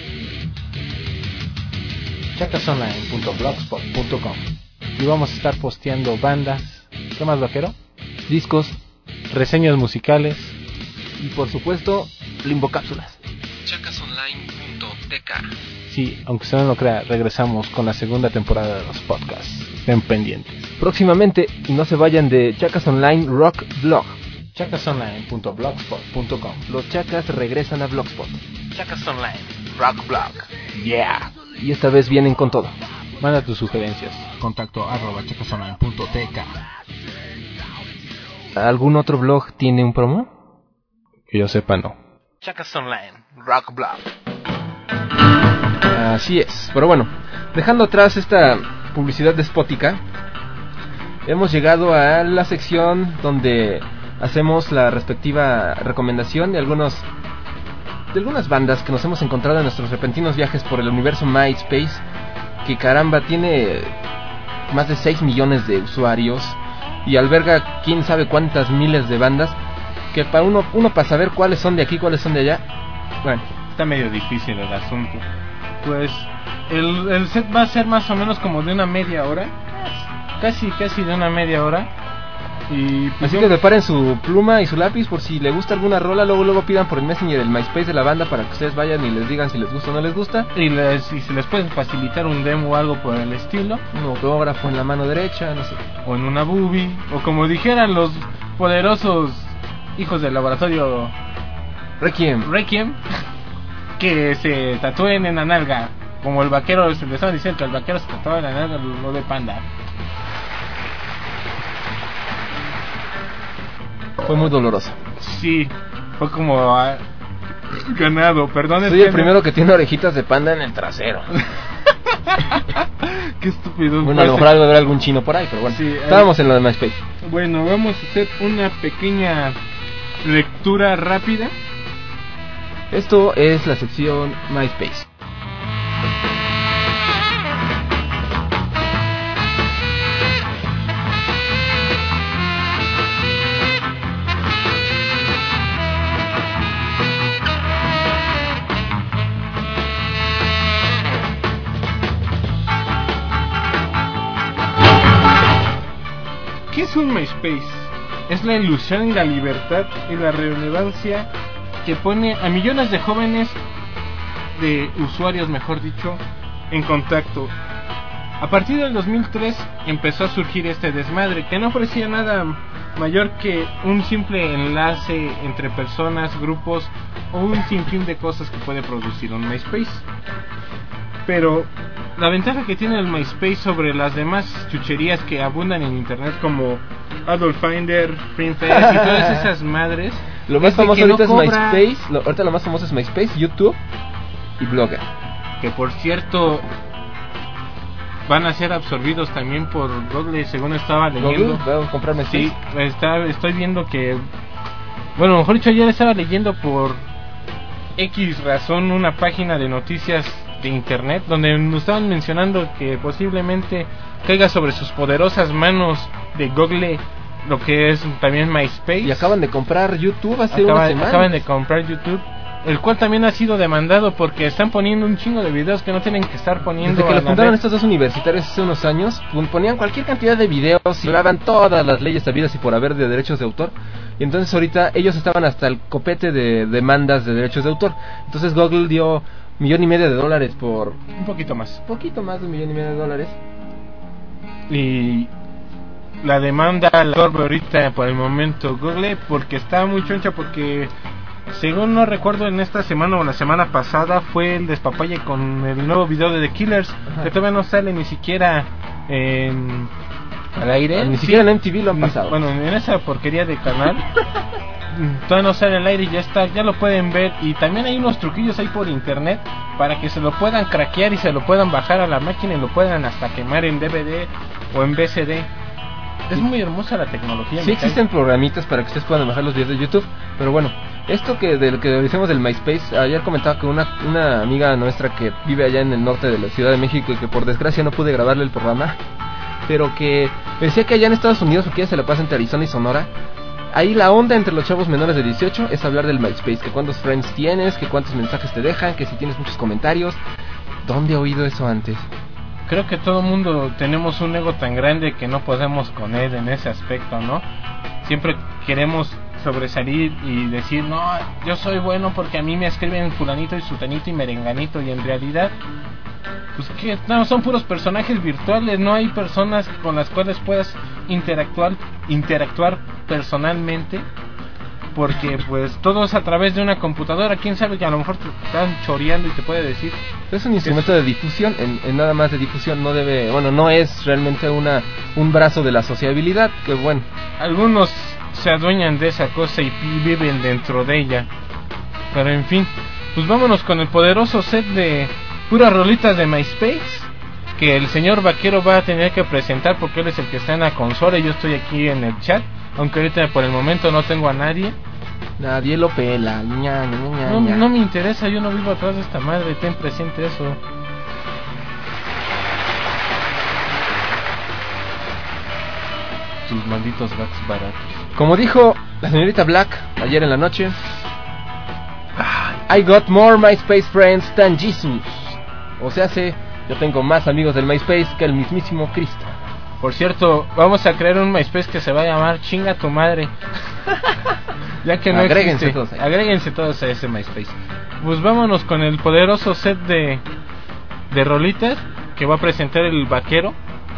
chacasonline punto blogspot punto com. Y vamos a estar posteando bandas, ¿qué más, vaquero? Discos Reseñas musicales. y por supuesto limbocápsulas. chacasonline punto t k. Sí, aunque usted no lo crea, regresamos con la segunda temporada de los podcasts. Estén pendientes. Próximamente, y no se vayan de Chacas Online Rock Blog. chacasonline punto blogspot punto com. Los chacas regresan a Blogspot. Chacas Online, Rock Blog. Yeah. Y esta vez vienen con todo. Manda tus sugerencias. Contacto arroba chacasonline punto t k. ¿Algún otro blog tiene un promo? Que yo sepa, no. Chacas Online, Rock Blog. Así es. Pero bueno, dejando atrás esta publicidad despótica, hemos llegado a la sección donde hacemos la respectiva recomendación de algunos de algunas bandas que nos hemos encontrado en nuestros repentinos viajes por el universo MySpace, que caramba tiene más de seis millones de usuarios y alberga quién sabe cuántas miles de bandas, que para uno uno para saber cuáles son de aquí, cuáles son de allá, bueno, Está medio difícil el asunto. Pues el, el set va a ser más o menos como de una media hora. Casi, casi de una media hora. Y pues así yo- que preparen su pluma y su lápiz por si les gusta alguna rola, luego luego pidan por el Messenger el MySpace de la banda para que ustedes vayan y les digan si les gusta o no les gusta. y, les, y si les pueden facilitar un demo o algo por el estilo. Un autógrafo en la mano derecha, no sé. O en una boobie. O como dijeran los poderosos hijos del laboratorio Requiem. Requiem, que se tatúen en la nalga. Como el vaquero, se le estaba diciendo que el vaquero se tatuaba en la nalga lo de panda. Fue muy doloroso. Sí, fue como ah, ganado, perdón. Soy el primero que tiene orejitas de panda en el trasero. Qué estúpido. Bueno, a lo mejor algo de algún chino por ahí, pero bueno. Sí, eh. Estábamos en lo de MySpace. Bueno, vamos a hacer una pequeña lectura rápida. Esto es la sección MySpace. ¿Qué es un MySpace? Es la ilusión y la libertad y la relevancia que pone a millones de jóvenes, de usuarios mejor dicho, en contacto. A partir del dos mil tres empezó a surgir este desmadre que no ofrecía nada mayor que un simple enlace entre personas, grupos o un sinfín de cosas que puede producir un MySpace. Pero la ventaja que tiene el MySpace sobre las demás chucherías que abundan en internet como Adult Finder, FreeFest y todas esas madres, Lo más es de famoso que no ahorita cobra- es MySpace. Lo, ahorita lo más famoso es MySpace, YouTube y Blogger. que por cierto van a ser absorbidos también por Google, según estaba leyendo. Google, voy a comprar MySpace. Sí, está, estoy viendo que, bueno, mejor dicho, ayer estaba leyendo por X razón una página de noticias de internet donde nos estaban mencionando que posiblemente caiga sobre sus poderosas manos de Google lo que es también MySpace. Y acaban de comprar YouTube hace Acaba- una semana. acaban de comprar YouTube, el cual también ha sido demandado porque están poniendo un chingo de videos que no tienen que estar poniendo. Desde que a lo la fundaron red. estos dos universitarios hace unos años, pon- ponían cualquier cantidad de videos y violaban todas las leyes habidas y por haber de derechos de autor. Y entonces ahorita ellos estaban hasta el copete de demandas de derechos de autor. Entonces Google dio millón y medio de dólares por... Un poquito más. Poquito más de un millón y medio de dólares. Y la demanda la absorbe ahorita por el momento Google porque está muy choncha, porque según no recuerdo en esta semana o la semana pasada fue el despapalle con el nuevo video de The Killers. Ajá. Que todavía no sale ni siquiera en... al aire. Ni sí. siquiera en M T V lo han pasado. Bueno, en esa porquería de canal todavía no sale al aire y ya está, ya lo pueden ver. Y también hay unos truquillos ahí por internet para que se lo puedan craquear y se lo puedan bajar a la máquina y lo puedan hasta quemar en D V D o en V C D. Es muy hermosa la tecnología. Sí existen programitas para que ustedes puedan bajar los videos de YouTube, pero bueno, esto que de lo que decimos del MySpace, ayer comentaba que una, una amiga nuestra que vive allá en el norte de la Ciudad de México y que por desgracia no pude grabarle el programa, pero que me decía que allá en Estados Unidos, porque ella se la pasa entre Arizona y Sonora, ahí la onda entre los chavos menores de dieciocho es hablar del MySpace, que cuántos friends tienes, que cuántos mensajes te dejan, que si tienes muchos comentarios. ¿Dónde he oído eso antes? Creo que todo mundo tenemos un ego tan grande que no podemos con él en ese aspecto, ¿no? Siempre queremos sobresalir y decir, no, yo soy bueno porque a mí me escriben fulanito y sutanito y merenganito, y en realidad, pues que no, son puros personajes virtuales, no hay personas con las cuales puedas interactuar, interactuar personalmente, porque pues todo es a través de una computadora. Quién sabe, que a lo mejor te están choreando y te puede decir. Es un instrumento de difusión, en, en nada más de difusión, no debe, bueno, no es realmente una un brazo de la sociabilidad, que bueno. Algunos se adueñan de esa cosa y viven dentro de ella. Pero en fin, pues vámonos con el poderoso set de puras rolitas de MySpace que el señor Vaquero va a tener que presentar, porque él es el que está en la consola y yo estoy aquí en el chat, aunque ahorita por el momento no tengo a nadie. Nadie lo pela. Ña, ña, ña, no, ña. no me interesa, yo no vivo atrás de esta madre, ten presente eso. Tus malditos gatos baratos. Como dijo la señorita Black ayer en la noche, I got more MySpace friends than Jesus. O sea, sé, yo tengo más amigos del MySpace que el mismísimo Cristo. Por cierto, vamos a crear un MySpace que se va a llamar Chinga tu madre. Ya que no Agréguense existe. todos ahí. Agréguense todos a ese MySpace. Pues vámonos con el poderoso set de de rolitas que va a presentar el Vaquero.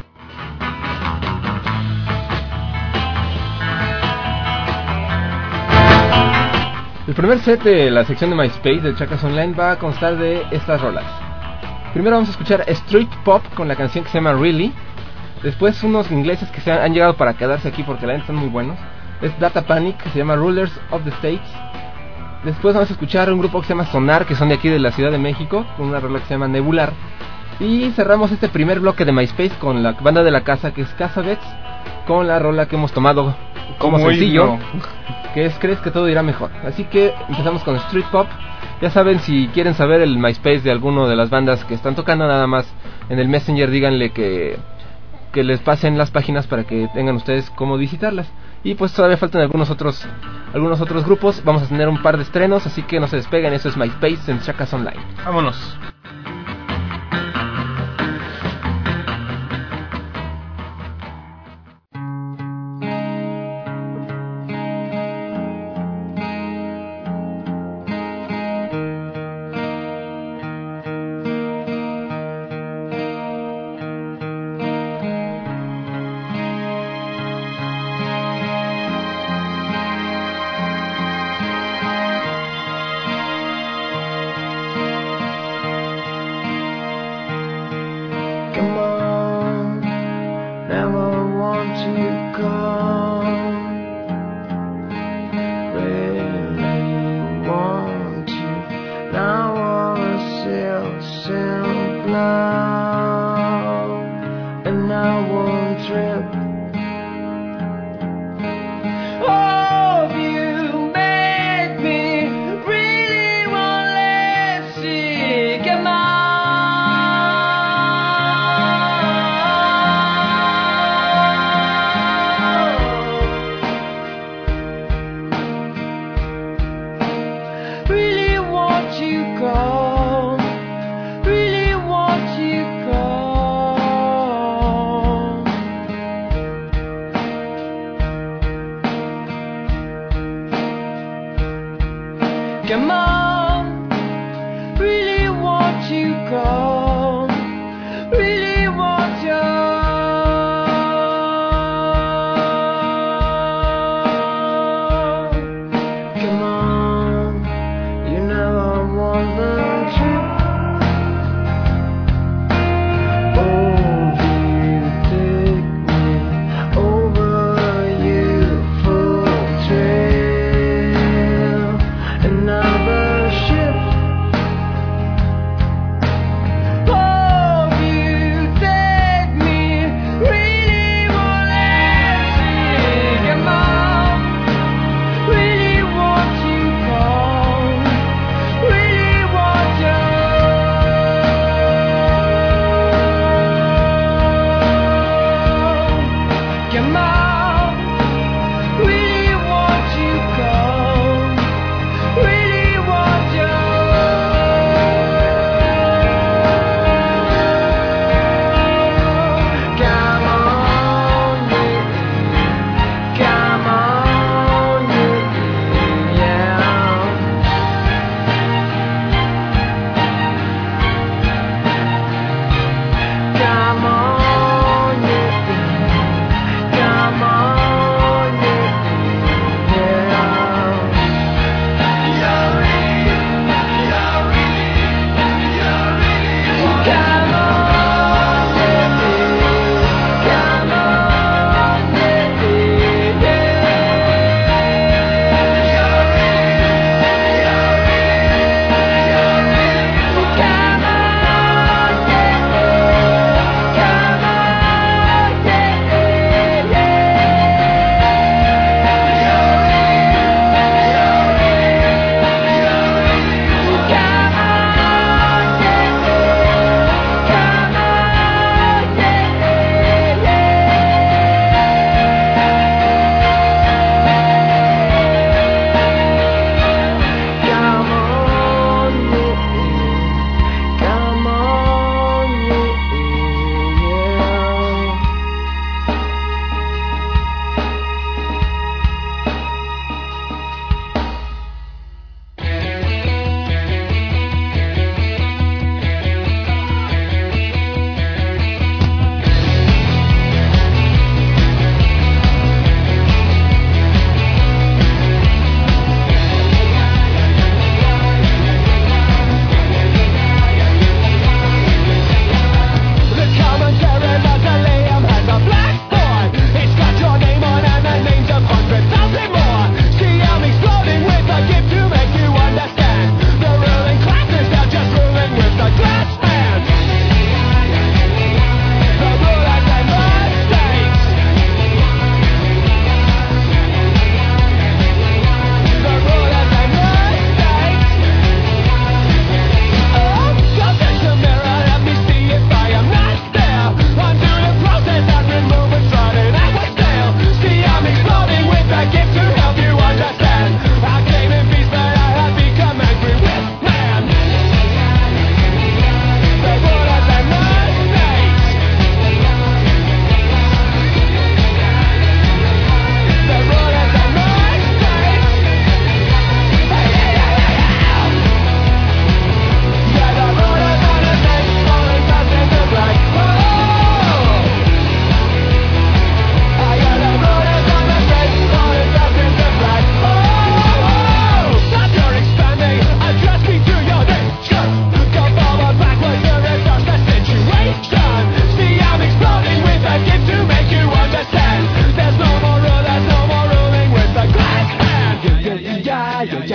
El primer set de la sección de MySpace del Chacas Online va a constar de estas rolas. Primero vamos a escuchar Street Pop con la canción que se llama Really. Después unos ingleses que se han, han llegado para quedarse aquí porque la neta están muy buenos. Es Data Panic, que se llama Rulers of the States. Después vamos a escuchar un grupo que se llama Sonar, que son de aquí de la Ciudad de México, con una rola que se llama Nebular. Y cerramos este primer bloque de MySpace con la banda de la casa, que es Casabets, con la rola que hemos tomado como Muy sencillo, no. que es Crees que todo irá mejor. Así que empezamos con Street Pop. Ya saben, si quieren saber el MySpace de alguno de las bandas que están tocando, nada más en el Messenger díganle que, que les pasen las páginas para que tengan ustedes cómo visitarlas. Y pues todavía faltan algunos otros algunos otros grupos. Vamos a tener un par de estrenos, así que no se despeguen. Eso es MySpace en Chacas Online. Vámonos.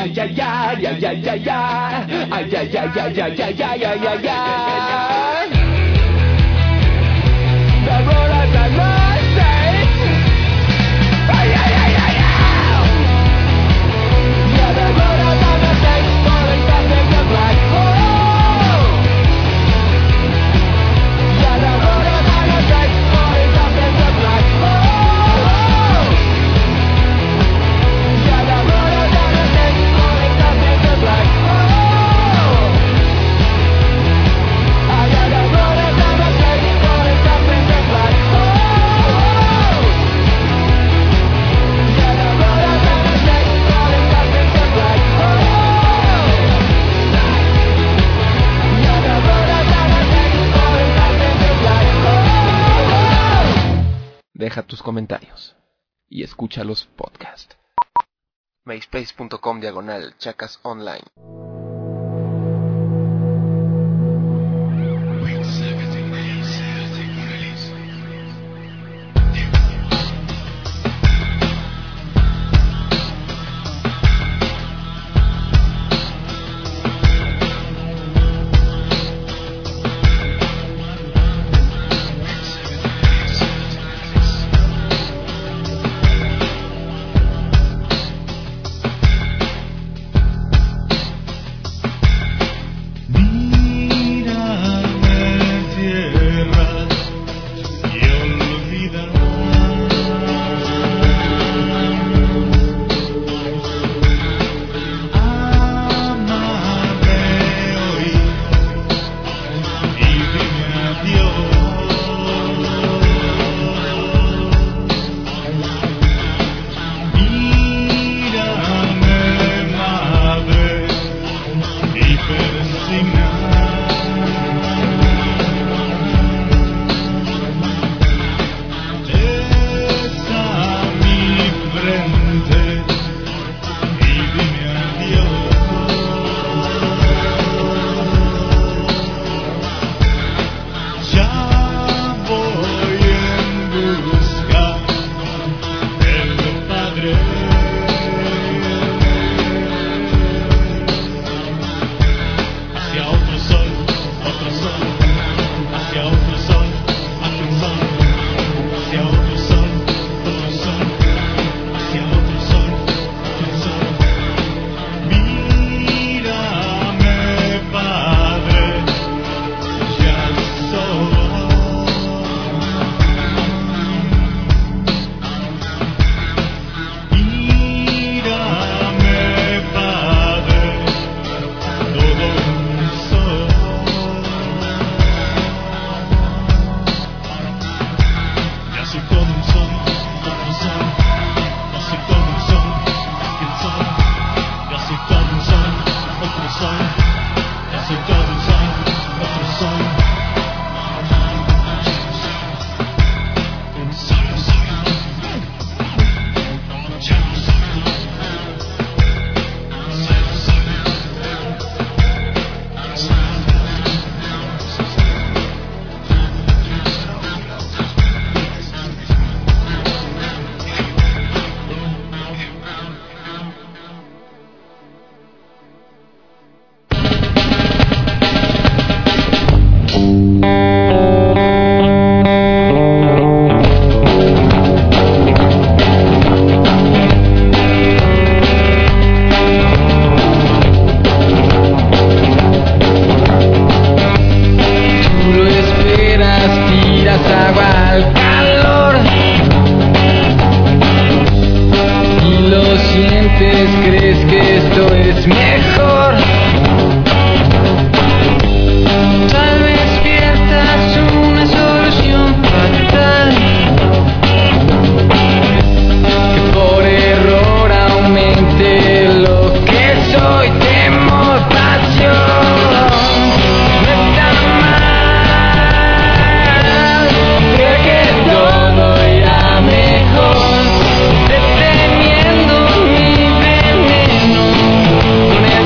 ay, ay, ay, ay, ay, ay, ay, ay, ay, ay, ay, ay, ay, ay, ay, ay. The road has a mistake. Ay, ay, ay, ay, ay. Yeah, the road has a mistake. Falling fast in the black hole. Yeah, the road has a mistake. Falling fast in the black hole. Yeah, the road has a mistake. Falling fast in the black hole. Ah, yeah, the road has a mistake. Falling fast in the black hole. Yeah, the road has a mistake. Falling fast in the black hole. Yeah, the road has a mistake. Falling fast in the black hole. Deja tus comentarios y escucha los podcasts. myspace.com diagonal chacas online. Con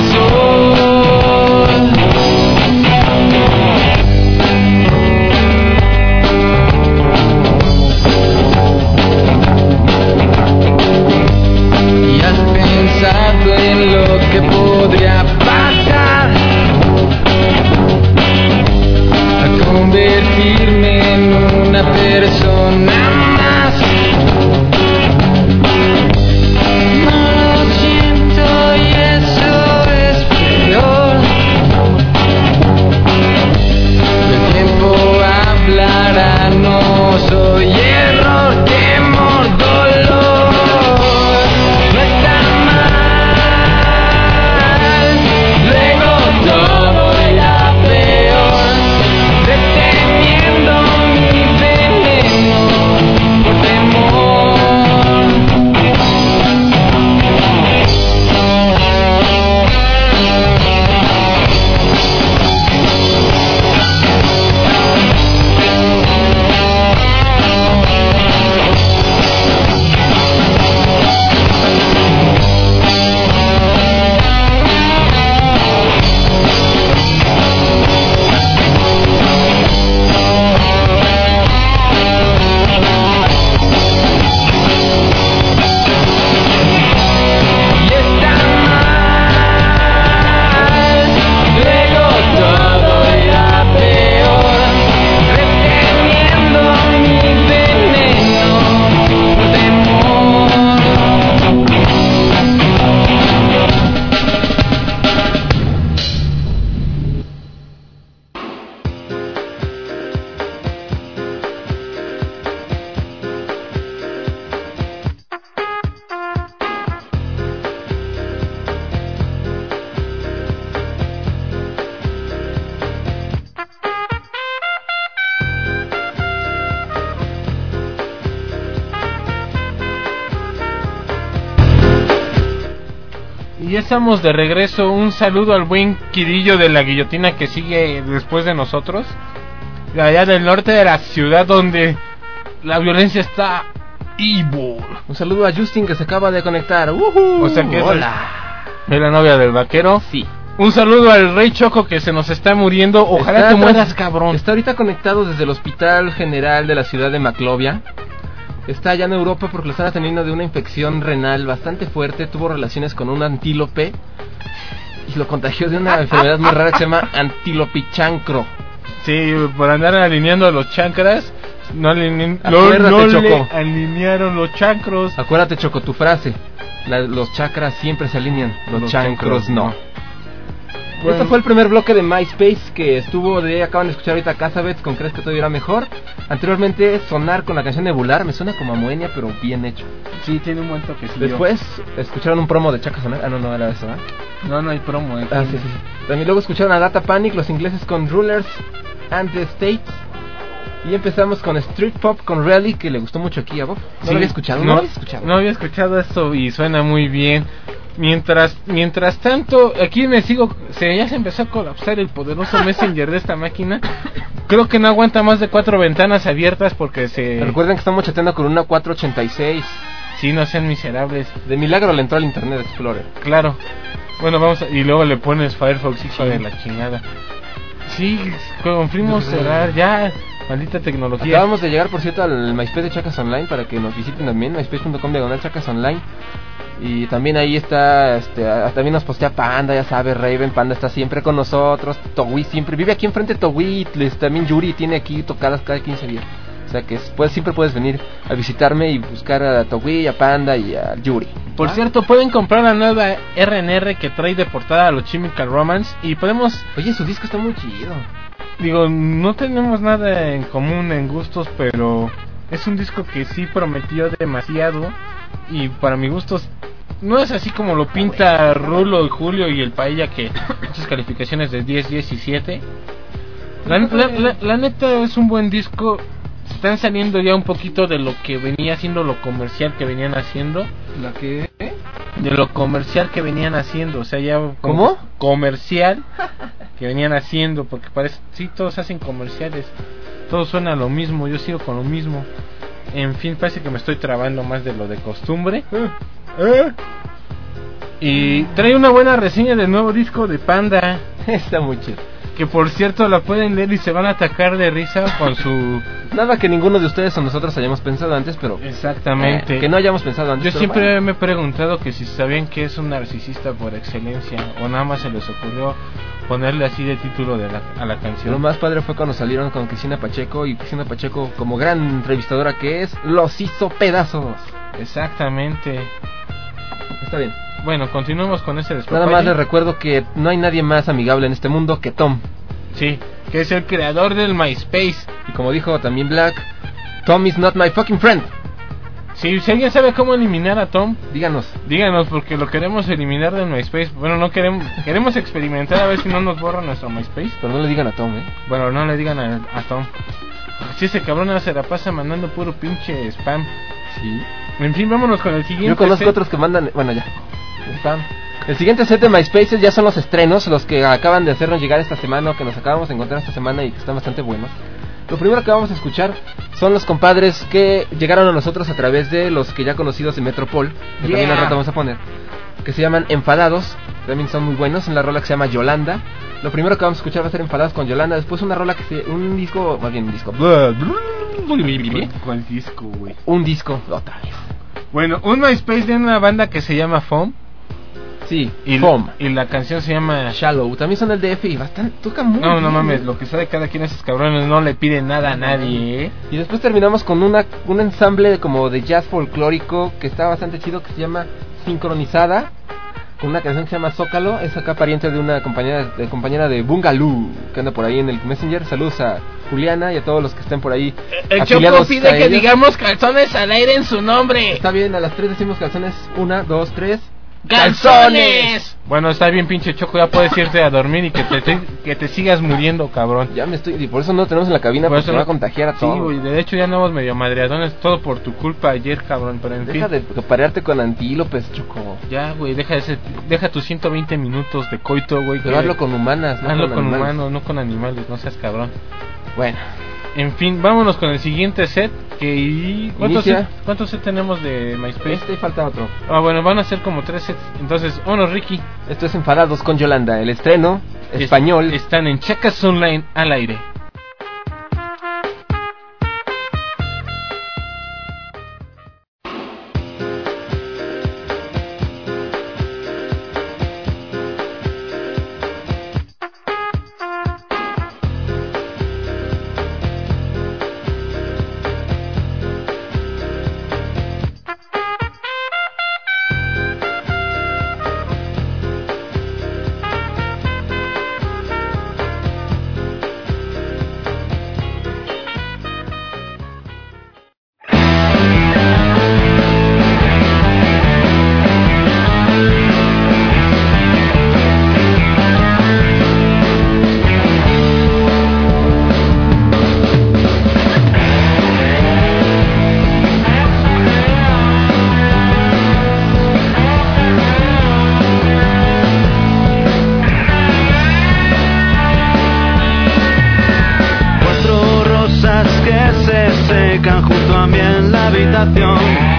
ya estamos de regreso. Un saludo al buen Quirillo de la Guillotina que sigue después de nosotros. De allá del norte de la ciudad donde la violencia está evil. Un saludo a Justin que se acaba de conectar. Uh-huh. O sea que hola. Es la novia del vaquero. Sí. Un saludo al Rey Choco que se nos está muriendo. Ojalá Está te mueras, tras- cabrón. Está ahorita conectado desde el Hospital General de la ciudad de Maclovia. Está allá en Europa porque lo están atendiendo de una infección renal bastante fuerte. Tuvo relaciones con un antílope y lo contagió de una enfermedad muy rara que se llama antilopichancro. Sí, por andar alineando los chancras. No, aline... Acuérdate, no, no Choco. le alinearon los chancros. Acuérdate, Choco, tu frase. La- los chakras siempre se alinean, los, Los chancros chancros no. no. Bueno. Este fue el primer bloque de MySpace que estuvo de... Acaban de escuchar ahorita Casabets con Crees que todavía era mejor. Anteriormente Sonar con la canción Nebular. Me suena como a Moenia, pero bien hecho. Sí, tiene un buen toquecillo. Después escucharon un promo de Chaka Sonar. Ah, no, no era eso, ¿eh? No, no hay promo. Eh. Ah, sí, sí, sí. También luego escucharon a Data Panic, los ingleses con Rulers and the States. Y empezamos con Street Pop con Rally, que le gustó mucho aquí a Bob. ¿No Sí, lo había escuchado? No, ¿No lo había escuchado? No había escuchado eso y suena muy bien. Mientras mientras tanto, aquí me sigo, se ya se empezó a colapsar el poderoso Messenger de esta máquina. Creo que no aguanta más de cuatro ventanas abiertas porque se... Recuerden que estamos chateando con una cuatro ochenta y seis. Sí, no sean miserables. De milagro le entró al Internet Explorer. Claro. Bueno, vamos a... y luego le pones Firefox, hijo de la chingada. Sí, cumplimos cerrar ya. Maldita tecnología. Acabamos de llegar, por cierto, al MySpace de Chacas Online para que nos visiten también, myspace punto com diagonal Chacas Online. Y también ahí está, este, ah, también nos postea Panda, ya sabes, Raven, Panda está siempre con nosotros, Togui siempre, vive aquí enfrente Togui, también Yuri tiene aquí tocadas cada quince días. O sea que pues, siempre puedes venir a visitarme y buscar a Togui, a Panda y a Yuri. Por ¿Ah? cierto, pueden comprar la nueva R N R que trae de portada a los Chemical Romance y podemos... Oye, su disco está muy chido. Digo, no tenemos nada en común en gustos, pero es un disco que sí prometió demasiado y para mi gustos no es así como lo pinta Rulo y Julio y el Paella, que muchas calificaciones de diez, diez y siete. La, la, la, la neta es un buen disco. Están saliendo ya un poquito de lo que venía haciendo, lo comercial que venían haciendo. ¿La que? De lo comercial que venían haciendo, o sea, ya... ¿Cómo? Comercial que venían haciendo, porque parece... Sí, todos hacen comerciales. Todo suena a lo mismo, yo sigo con lo mismo. En fin, parece que me estoy trabando más de lo de costumbre. ¿Eh? ¿Eh? Y trae una buena reseña del nuevo disco de Panda. Está muy chido. Que por cierto la pueden leer y se van a atacar de risa con su... Nada que ninguno de ustedes o nosotros hayamos pensado antes, pero... Exactamente. Eh, que no hayamos pensado antes. Yo pero siempre bueno. me he preguntado que si sabían que es un narcisista por excelencia o nada más se les ocurrió ponerle así de título de la, a la canción. Lo más padre fue cuando salieron con Cristina Pacheco y Cristina Pacheco, como gran entrevistadora que es, los hizo pedazos. Exactamente. Está bien. Bueno, continuemos con ese despapalle. Nada más les recuerdo que no hay nadie más amigable en este mundo que Tom. Sí, que es el creador del MySpace. Y como dijo también Black, Tom is not my fucking friend. Sí, si alguien sabe cómo eliminar a Tom, díganos. Díganos, porque lo queremos eliminar del MySpace. Bueno, no queremos, queremos experimentar a ver si no nos borra nuestro MySpace. Pero no le digan a Tom, eh. Bueno, no le digan a, a Tom. Si ese cabrón se la pasa mandando puro pinche spam. Sí. En fin, vámonos con el siguiente. Yo conozco set. otros que mandan, bueno ya. Spam. El siguiente set de MySpaces ya son los estrenos, los que acaban de hacernos llegar esta semana, o que nos acabamos de encontrar esta semana y que están bastante buenos. Lo primero que vamos a escuchar son los compadres que llegaron a nosotros a través de los que ya conocidos de Metropol, que Yeah. también al rato vamos a poner, que se llaman Enfadados, también son muy buenos, en la rola que se llama Yolanda. Lo primero que vamos a escuchar va a ser Enfadados con Yolanda, después una rola que se... un disco, más bien un disco... ¿Cuál disco, güey? Un disco, otra vez. Bueno, un MySpace de una banda que se llama F O M. Sí, y, F O M. Y la canción se llama Shallow, también son del D F y bastante, toca muy No, bien. no mames, lo que sabe cada quien de esos cabrones no le pide nada a nadie, ¿eh? Y después terminamos con una un ensamble como de jazz folclórico que está bastante chido, que se llama Sincronizada, con una canción que se llama Zócalo. Es acá pariente de una compañera de, compañera de Bungaloo que anda por ahí en el Messenger. Saludos a Juliana y a todos los que estén por ahí. El afiliados Choco pide a que ellos. digamos calzones al aire en su nombre. Está bien, a las tres decimos calzones. Una, dos, tres. ¡Calzones! Bueno, está bien, pinche Choco, ya puedes irte a dormir y que te, te- que te sigas muriendo, cabrón. Ya me estoy... Y por eso no tenemos en la cabina, Por porque eso se va no- a contagiar a Sí, todos. güey, de hecho ya andamos medio madreadones, todo por tu culpa ayer, cabrón, pero en Deja fin. de parearte con antílopes, Choco. Ya, güey, deja ese, deja tus ciento veinte minutos de coito, güey. Pero que- hazlo con humanas, no hazlo con, con animales. humanos, no con animales, no seas cabrón. Bueno, En fin, vámonos con el siguiente set. Que y- ¿Cuántos Inicia. set, ¿Cuántos set tenemos de MySpace? este y falta otro. Ah, bueno, van a ser como tres sets. Entonces, vámonos, Ricky. Esto es Enfadados con Yolanda, el estreno Es- español. Están en Chacas Online al aire. Cuatro rosas que se secan junto a mí en la habitación.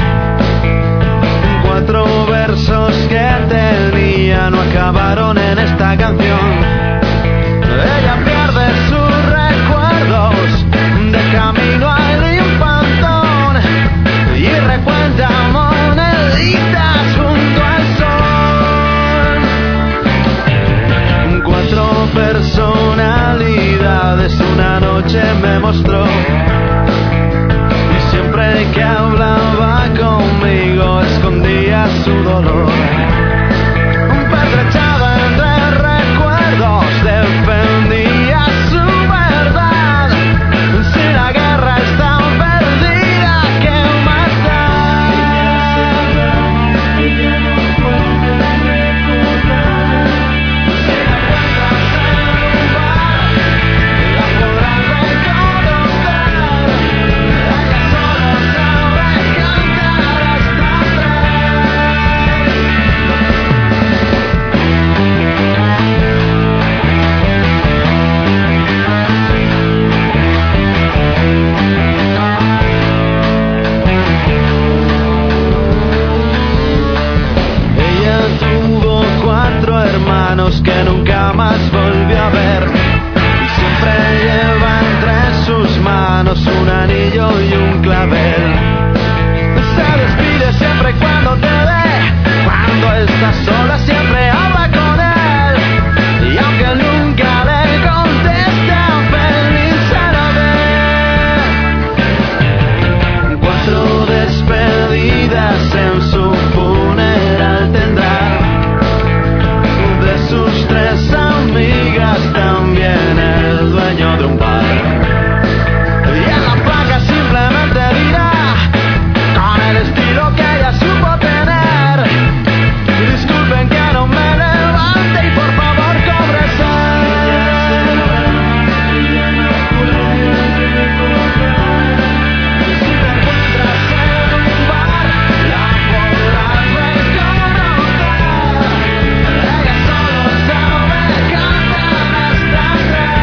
Cuatro versos que tenía no acabaron en esta canción. Ella pierde sus recuerdos de camino al infantón y recuenta moneditas junto al sol. Cuatro personalidades una noche me mostró y siempre que hablaba conmigo escondía su dolor. Pertrechada entre recuerdos defendía su verdad. Si la guerra está perdida, ¿qué más da? Ella no puede recordar. Si la encuentras en un bar, la podrás reconocer. Ella solo sabe cantar hasta tres. Ella tuvo cuatro hermanos que nunca más volvió a ver y siempre lleva entre sus manos un anillo y un clavel. Se despide siempre cuando te ve, cuando estás sola siempre habla con él y aunque nunca le contesta feliz se la ve. Cuatro despedidas en su funeral tendrá. De sus tres amigas también el dueño de un bar. Y en la placa simplemente dirá, con el estilo que ella supo tener: disculpen que no me levante y por favor cóbrese. Ella no puede recordar. Si te encuentras en un bar, la podrás reconocer. Ella solo sabe cantar hasta tres.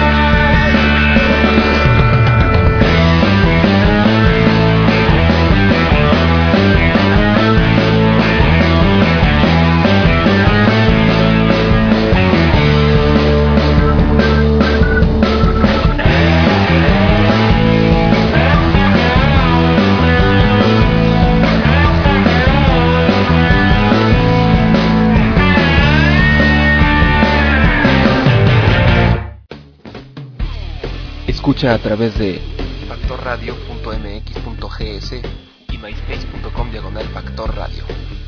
Escucha a través de factor radio punto m x punto g s y myspace punto com diagonal factor radio.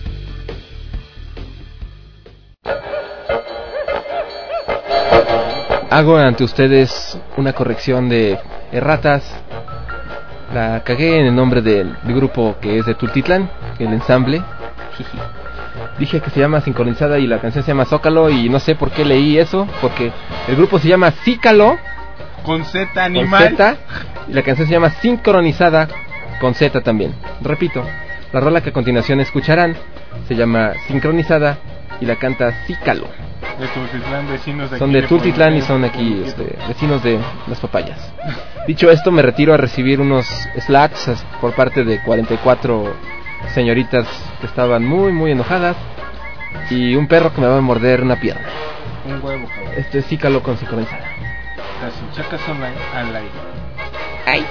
Hago ante ustedes una corrección de erratas. La cagué en el nombre del, del grupo que es de Tultitlán, el ensamble. Jiji. dije que se llama Sincronizada y la canción se llama Zócalo, y no sé por qué leí eso, porque el grupo se llama Zícalo con Z con animal. Z, y la canción se llama Sincronizada con Z también. Repito, la rola que a continuación escucharán se llama Sincronizada y la canta Zícalo. De Tultitlán, vecinos de Son aquí de Tultitlán y son aquí este, vecinos de las papayas. Dicho esto, me retiro a recibir unos slats as- por parte de cuarenta y cuatro señoritas que estaban muy muy enojadas y un perro que me va a morder una pierna. Un huevo, cabrón. Esto es Zícalo con Sincronizada. Las hinchacas online al aire. ¡Ay!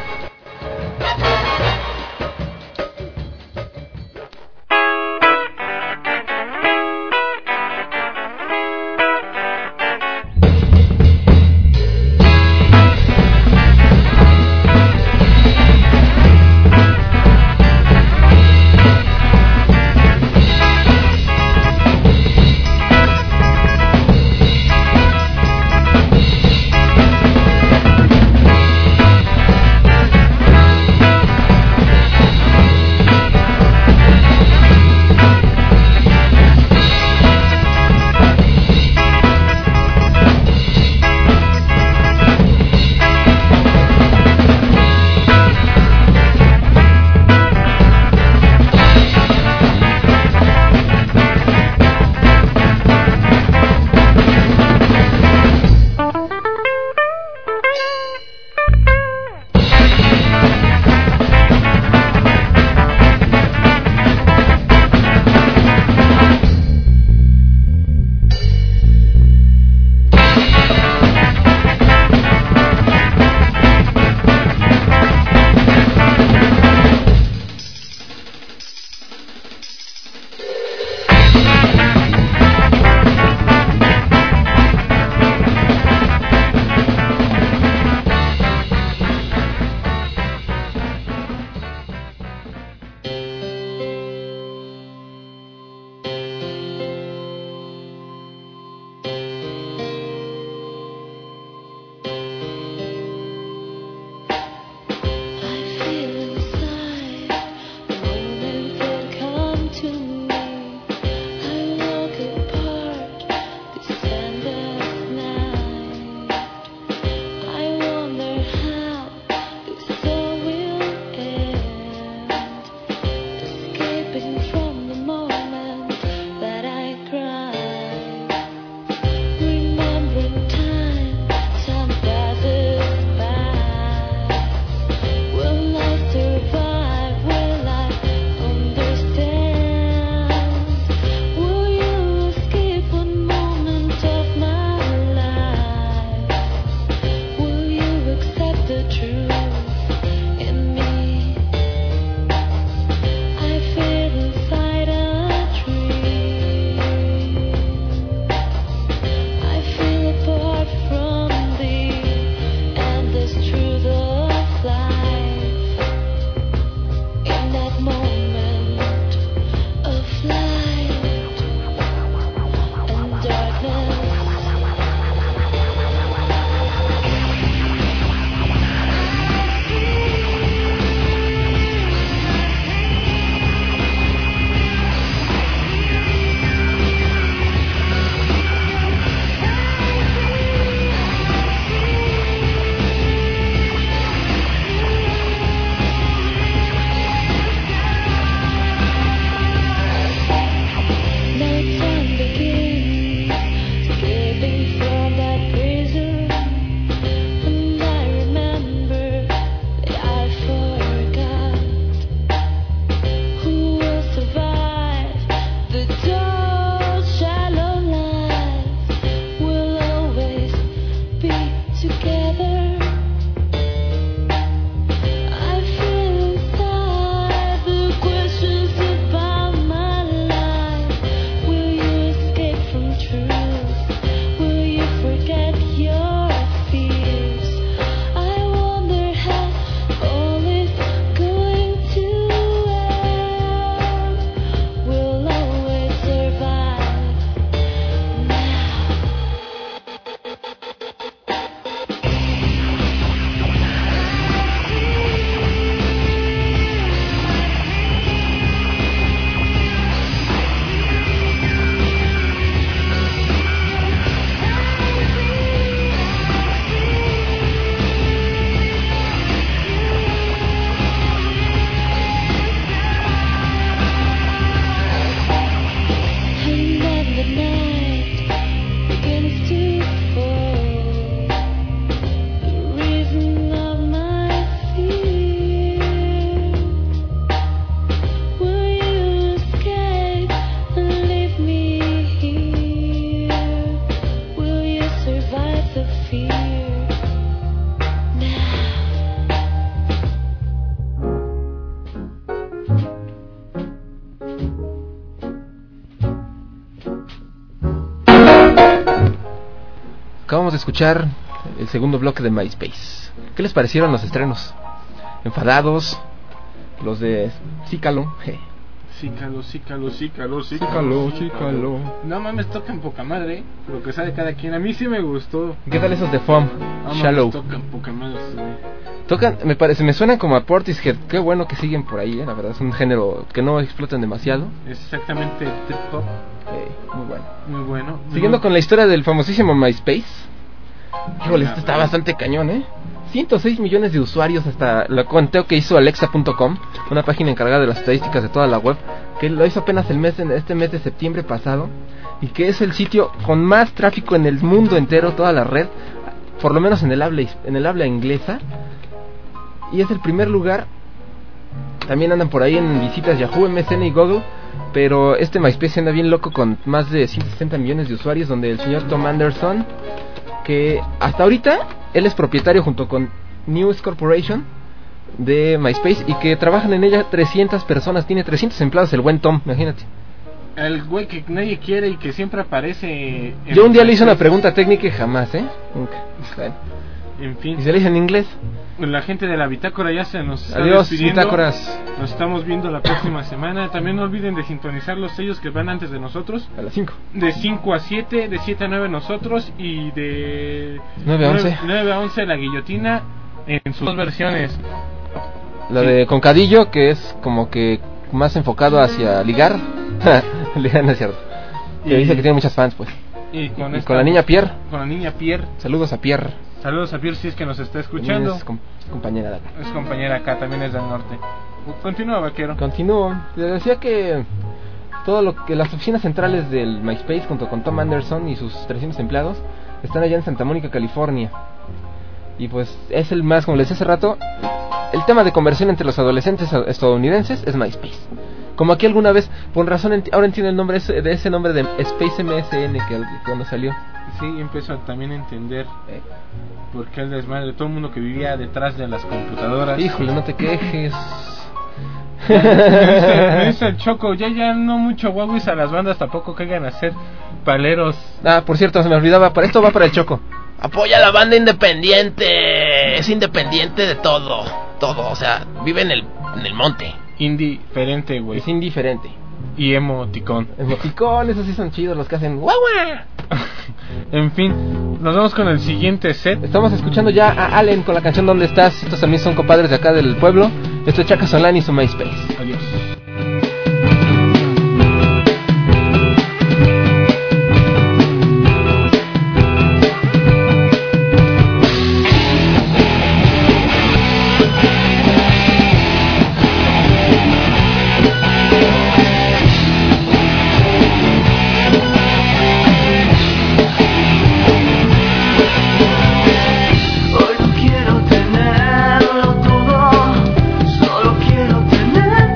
Thank Acabamos de escuchar el segundo bloque de MySpace. ¿Qué les parecieron los estrenos? ¿Enfadados? Los de Cícalo. Cícalo, cícalo, cícalo, Cícalo, cícalo. No mames, tocan poca madre. Lo que sabe cada quien. A mí sí me gustó. ¿Qué tal esos de F O M? Ah, Shallow. mames, tocan poca madre, güey. Tocan, me parece, me suenan como a Portishead. Qué bueno que siguen por ahí, eh, la verdad. Es un género que no explotan demasiado. Es exactamente trip hop. Eh, muy bueno. Muy bueno. Siguiendo muy... con la historia del famosísimo MySpace. Híjole, esto está bastante cañón, ¿eh? ciento seis millones de usuarios hasta el conteo que hizo Alexa punto com, una página encargada de las estadísticas de toda la web, que lo hizo apenas el mes de, este mes de septiembre pasado, y que es el sitio con más tráfico en el mundo entero, toda la red, por lo menos en el habla en el habla inglesa, y es el primer lugar. También andan por ahí en visitas Yahoo, M S N y Google, pero este MySpace anda bien loco con más de ciento sesenta millones de usuarios, donde el señor Tom Anderson, que hasta ahorita él es propietario junto con News Corporation de MySpace, y que trabajan en ella trescientas personas, tiene trescientos empleados el buen Tom, imagínate. El güey que nadie quiere y que siempre aparece. Yo un día le hice una pregunta técnica y jamás, ¿eh? Nunca. Bueno. En fin. Y se le dice en inglés. La gente de la bitácora ya se nos está Adiós, despidiendo. bitácoras. Nos estamos viendo la próxima semana. También no olviden de sintonizar los sellos que van antes de nosotros. A las cinco. De cinco a siete, de siete a nueve nosotros y de nueve a once. nueve a once la guillotina en sus dos versiones. La sí. de Concadillo, que es como que más enfocado hacia ligar. Ligar no es cierto. Que y, dice que tiene muchas fans, pues. Y con, y esta, con la niña Pierre. Con la niña Pierre. Saludos a Pierre. Saludos a Pierre si es que nos está escuchando. Es com- compañera de acá. Es compañera acá, también es del norte. Continúa, vaquero. Continúo. Le decía que todo lo que las oficinas centrales del MySpace junto con Tom Anderson y sus trescientos empleados están allá en Santa Mónica, California. Y pues es el más, como les decía hace rato, el tema de conversión entre los adolescentes estadounidenses es MySpace. Como aquí alguna vez, por razón, enti- ahora entiendo el nombre ese, de ese nombre de Space M S N que cuando salió. Sí, empezó también a entender eh, por qué el desmadre, todo el mundo que vivía detrás de las computadoras. Híjole, no te quejes. Me dice, me dice el Choco, ya ya no mucho Huawei a las bandas, tampoco caigan a hacer paleros. Ah, por cierto, se me olvidaba, para esto va para el Choco. Apoya a la banda independiente, es independiente de todo, todo, o sea, vive en el, en el monte. Indiferente, güey. Es indiferente. Y emoticón. Emoticón, esos sí son chidos los que hacen guagua. En fin, nos vamos con el siguiente set. Estamos escuchando ya a Allen con la canción ¿Dónde estás? Estos también son compadres de acá del pueblo. Esto es Chaka Solán y su MySpace. Adiós. Hoy no quiero tenerlo todo, solo quiero tener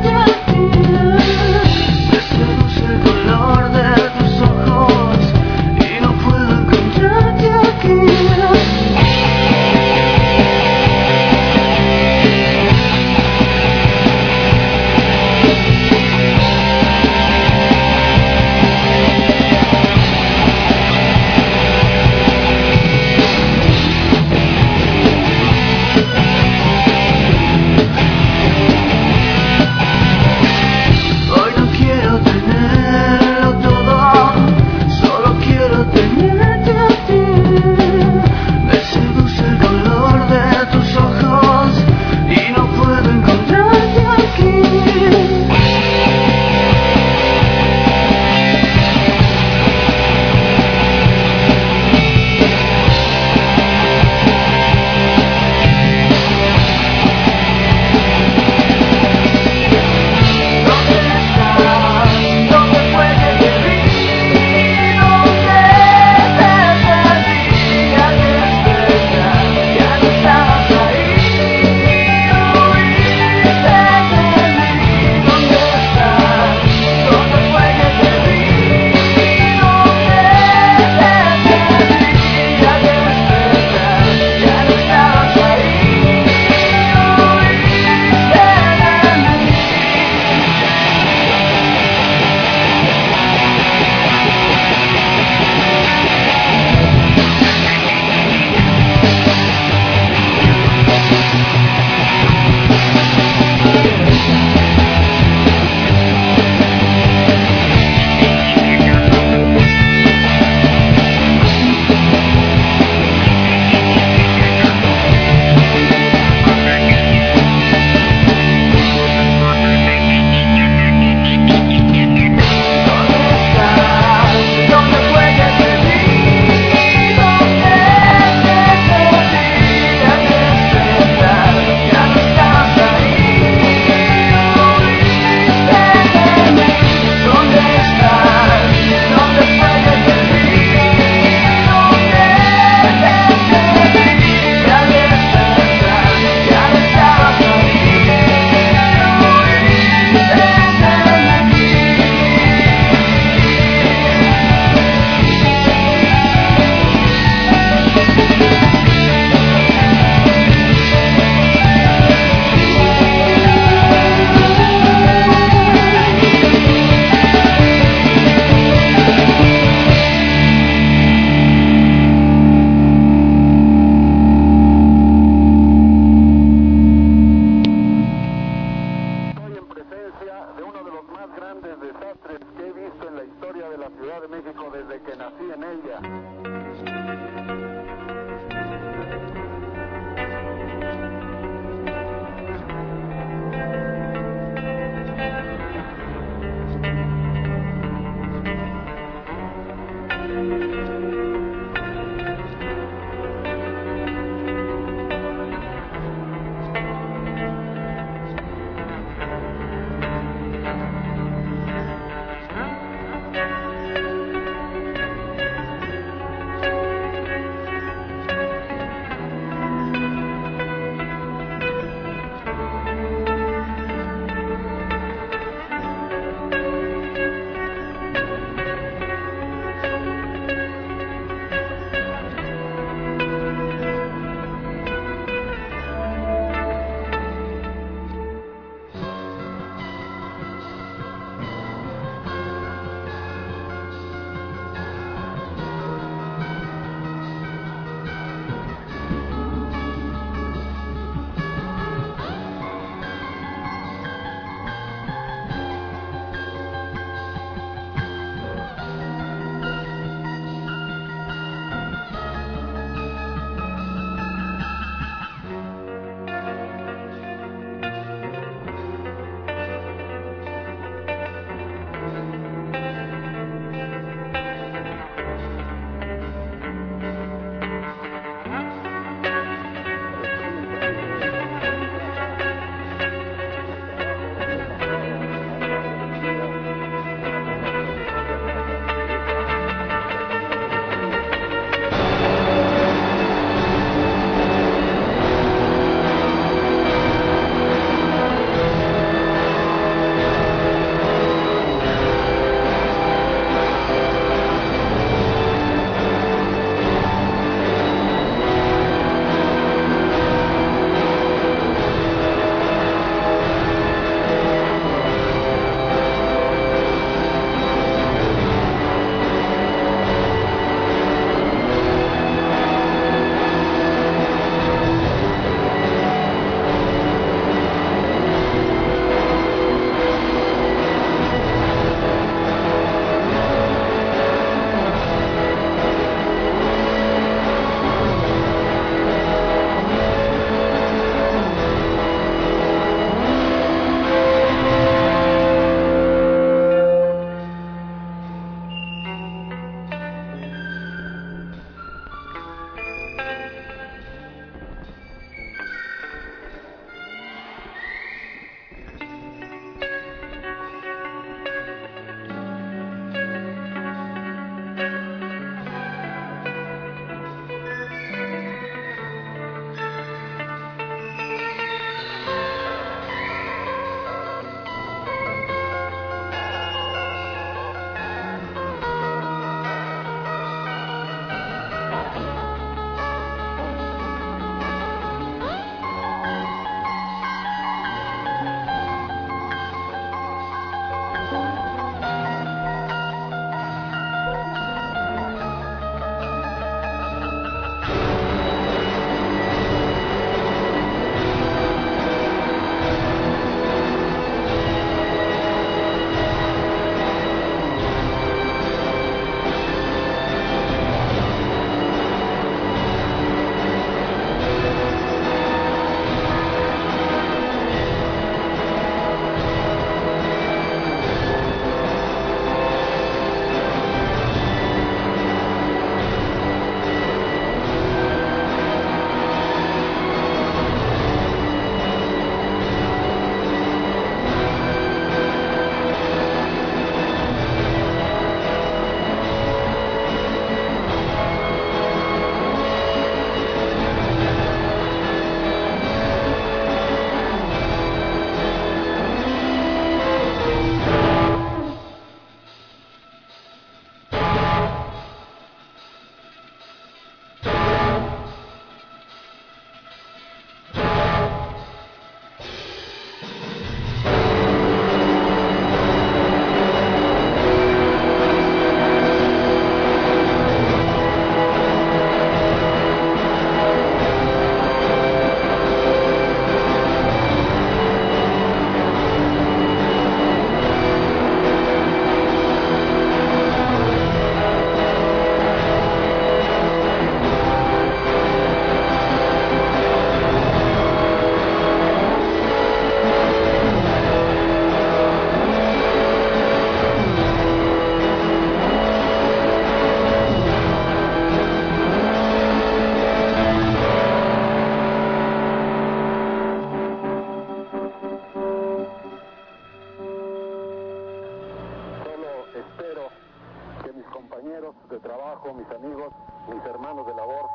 mis amigos, mis hermanos de labor.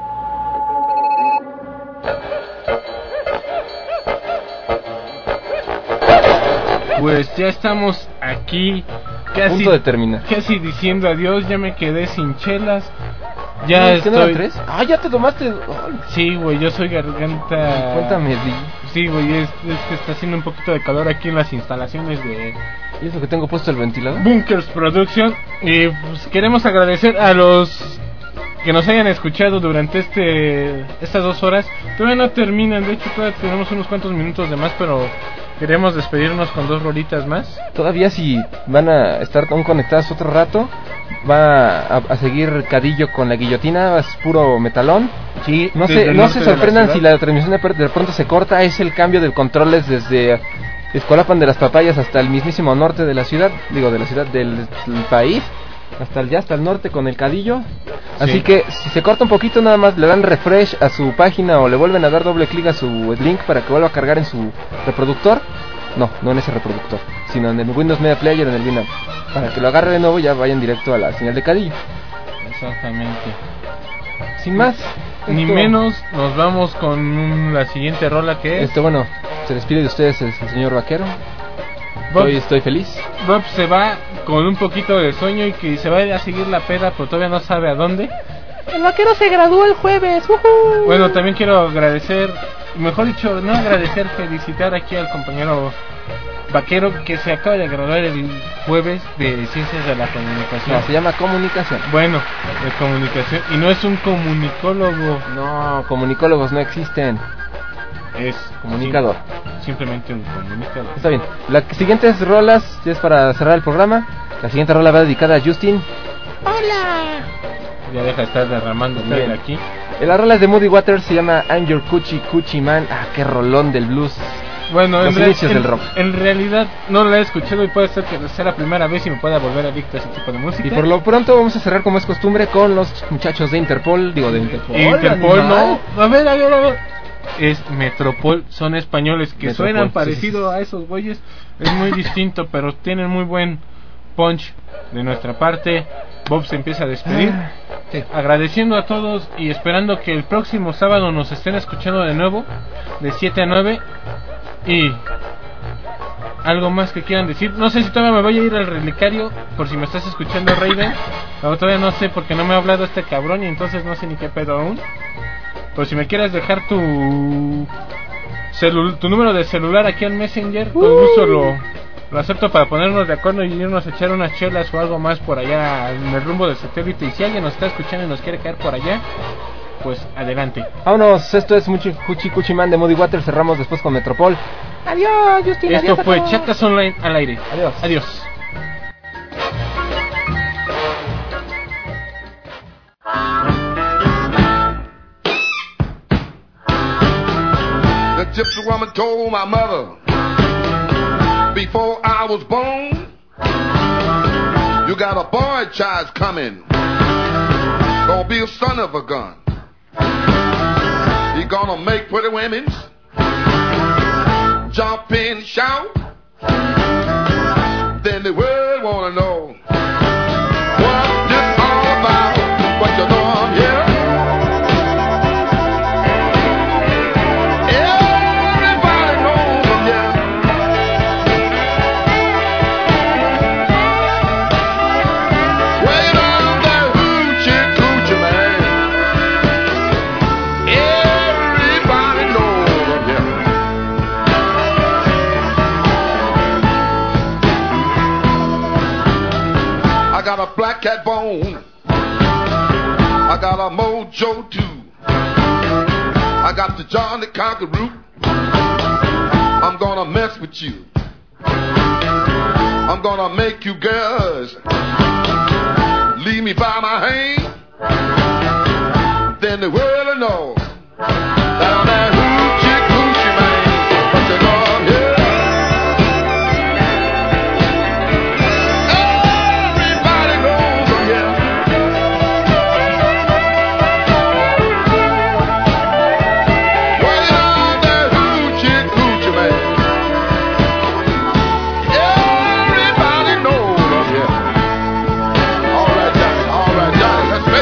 Pues ya estamos aquí, casi, Punto de terminar. casi diciendo adiós. Ya me quedé sin chelas. Ya ¿No, estoy. ¿qué no eran tres? Ah, ya te tomaste. Ay, Sí, güey, yo soy garganta. cuéntame, Di. Sí, güey, es, es que está haciendo un poquito de calor aquí en las instalaciones de ¿Y eso que tengo puesto el ventilador? Bunkers Production. Y pues queremos agradecer a los que nos hayan escuchado durante este estas dos horas. Todavía no terminan, de hecho todavía tenemos unos cuantos minutos de más, pero queremos despedirnos con dos rolitas más. Todavía si van a estar aún conectados otro rato, va a, a seguir Cadillo con la guillotina, es puro metalón. Sí, No desde se, el no norte se de la sorprendan ciudad. si la transmisión de, per- de pronto se corta, es el cambio de controles desde Escolapan de las Papayas hasta el mismísimo norte de la ciudad, digo de la ciudad del, del país, hasta el, ya hasta el norte con el Cadillo. Así Sí. que si se corta un poquito nada más le dan refresh a su página o le vuelven a dar doble clic a su link para que vuelva a cargar en su reproductor. No, no en ese reproductor, sino en el Windows Media Player, en el Winamp. Para que lo agarre de nuevo ya vayan directo a la señal de Cadillo. Exactamente. Sin más, Ni esto- menos, nos vamos con un- la siguiente rola que es Este, bueno, se despide de ustedes el, el señor Vaquero. Bob, Hoy estoy feliz. Bob se va con un poquito de sueño y que se va a ir a seguir la peda, pero todavía no sabe a dónde. El Vaquero se graduó el jueves. ¡Woohoo! Bueno, también quiero agradecer, mejor dicho, no agradecer, felicitar aquí al compañero Vaquero que se acaba de graduar el jueves de Ciencias de la Comunicación. No, se llama comunicación. Bueno, de comunicación, y no es un comunicólogo, No, comunicólogos no existen. es Comunicador. sim- simplemente un comunicador. Está bien. Las siguientes rolas ya es para cerrar el programa. La siguiente rola va dedicada a Justin. Ya deja de estar derramando Está miel bien. aquí. La rola es de Moody Waters, se llama I'm Your Coochie Coochie Man. Ah, qué rolón del blues. Bueno, Los en, re- inicios en- del rock. en realidad no la he escuchado y puede ser que sea la primera vez y me pueda volver adicto a ese tipo de música. Y por lo pronto vamos a cerrar como es costumbre con los muchachos de Interpol. Digo, de Interpol. Interpol, animal. no. A ver, a ver, a ver. Es Metropol, son españoles que Metropol, suenan sí, parecido sí, sí. a esos güeyes. Es muy distinto, pero tienen muy buen punch de nuestra parte. Bob se empieza a despedir. Ah, sí. Agradeciendo a todos y esperando que el próximo sábado nos estén escuchando de nuevo, de siete a nueve. Y algo más que quieran decir. No sé si todavía me voy a ir al relicario, por si me estás escuchando, Raiden. No, todavía no sé porque no me ha hablado este cabrón y entonces no sé ni qué pedo aún. Pero si me quieres dejar tu celu- tu número de celular aquí al Messenger, con gusto lo, lo acepto para ponernos de acuerdo y irnos a echar unas chelas o algo más por allá en el rumbo del satélite. Y si alguien nos está escuchando y nos quiere caer por allá, pues adelante. Vámonos, esto es Muchi Cuchi Cuchi Man de Moody Waters. Cerramos después con Metropol. Adiós, Justin. Esto adiós a fue todos. Chatas Online al aire. Adiós. Adiós. The gypsy woman told my mother before I was born, you got a boy child coming, gonna be a son of a gun. He gonna make pretty women jump and shout. Then the world wanna know what this all about. But you know I'm here. Everybody knows I'm here. Way down there, hoochie coochie man. Everybody knows I'm here. I got a black cat bone. I got a mojo too. I got the John the Conqueror. I'm gonna mess with you. I'm gonna make you girls leave me by my hand. Then the world will know that I'm that hoochie coochie man. But you know I'm here. Everybody knows I'm here. Way down there, hoochie coochie man. Everybody knows I'm here. All right, Johnny. All right, Johnny. Let's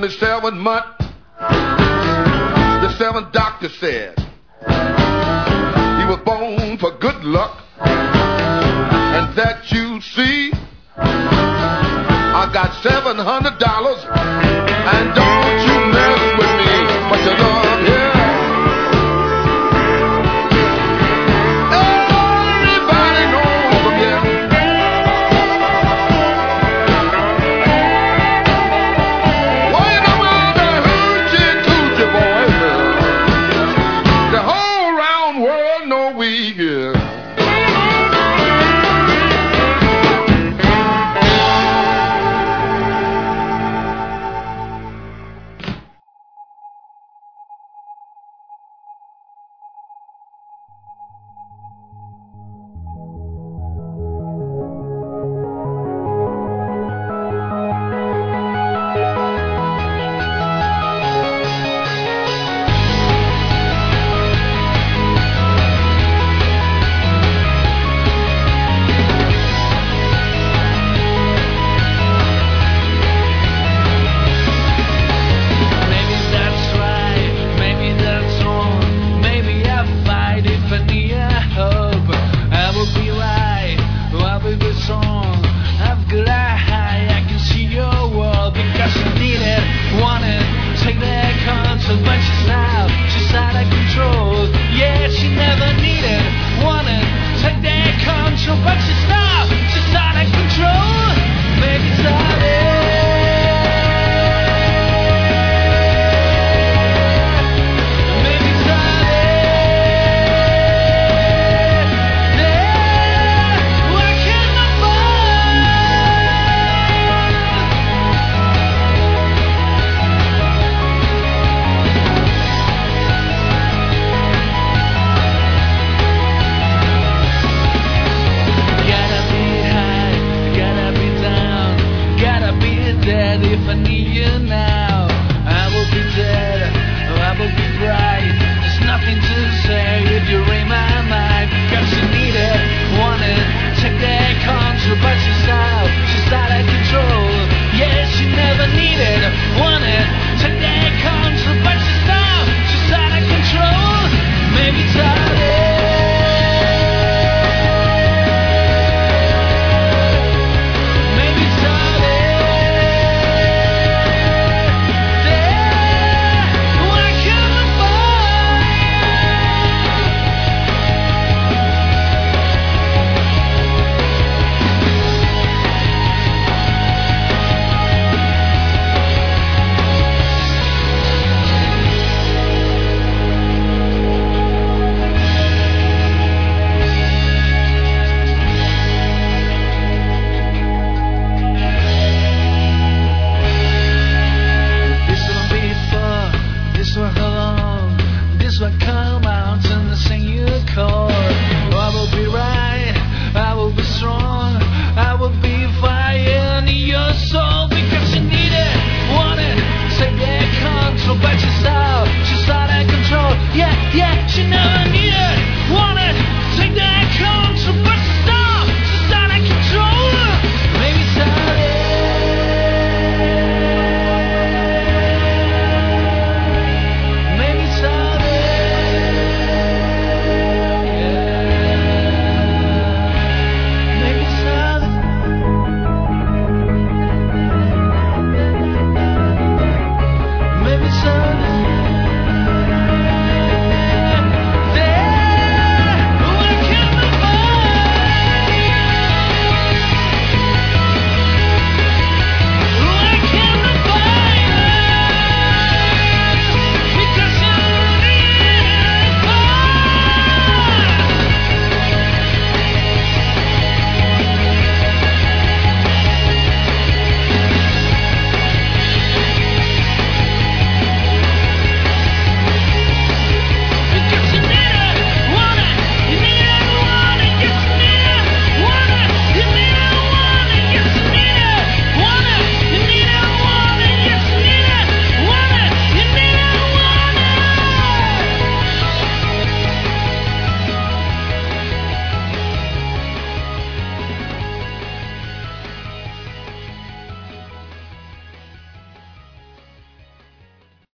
on the seventh month, the seventh doctor said he was born for good luck, and that you see, I got seven hundred dollars, and don't you mess with me, but you love, yeah. Everybody knows them, yeah. Well, you know about the hoochie coochie boys, yeah. The whole round world know we, yeah. Why can't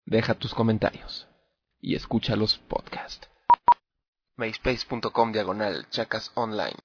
Deja tus comentarios y escucha los podcasts. myspace.com diagonal chacas online.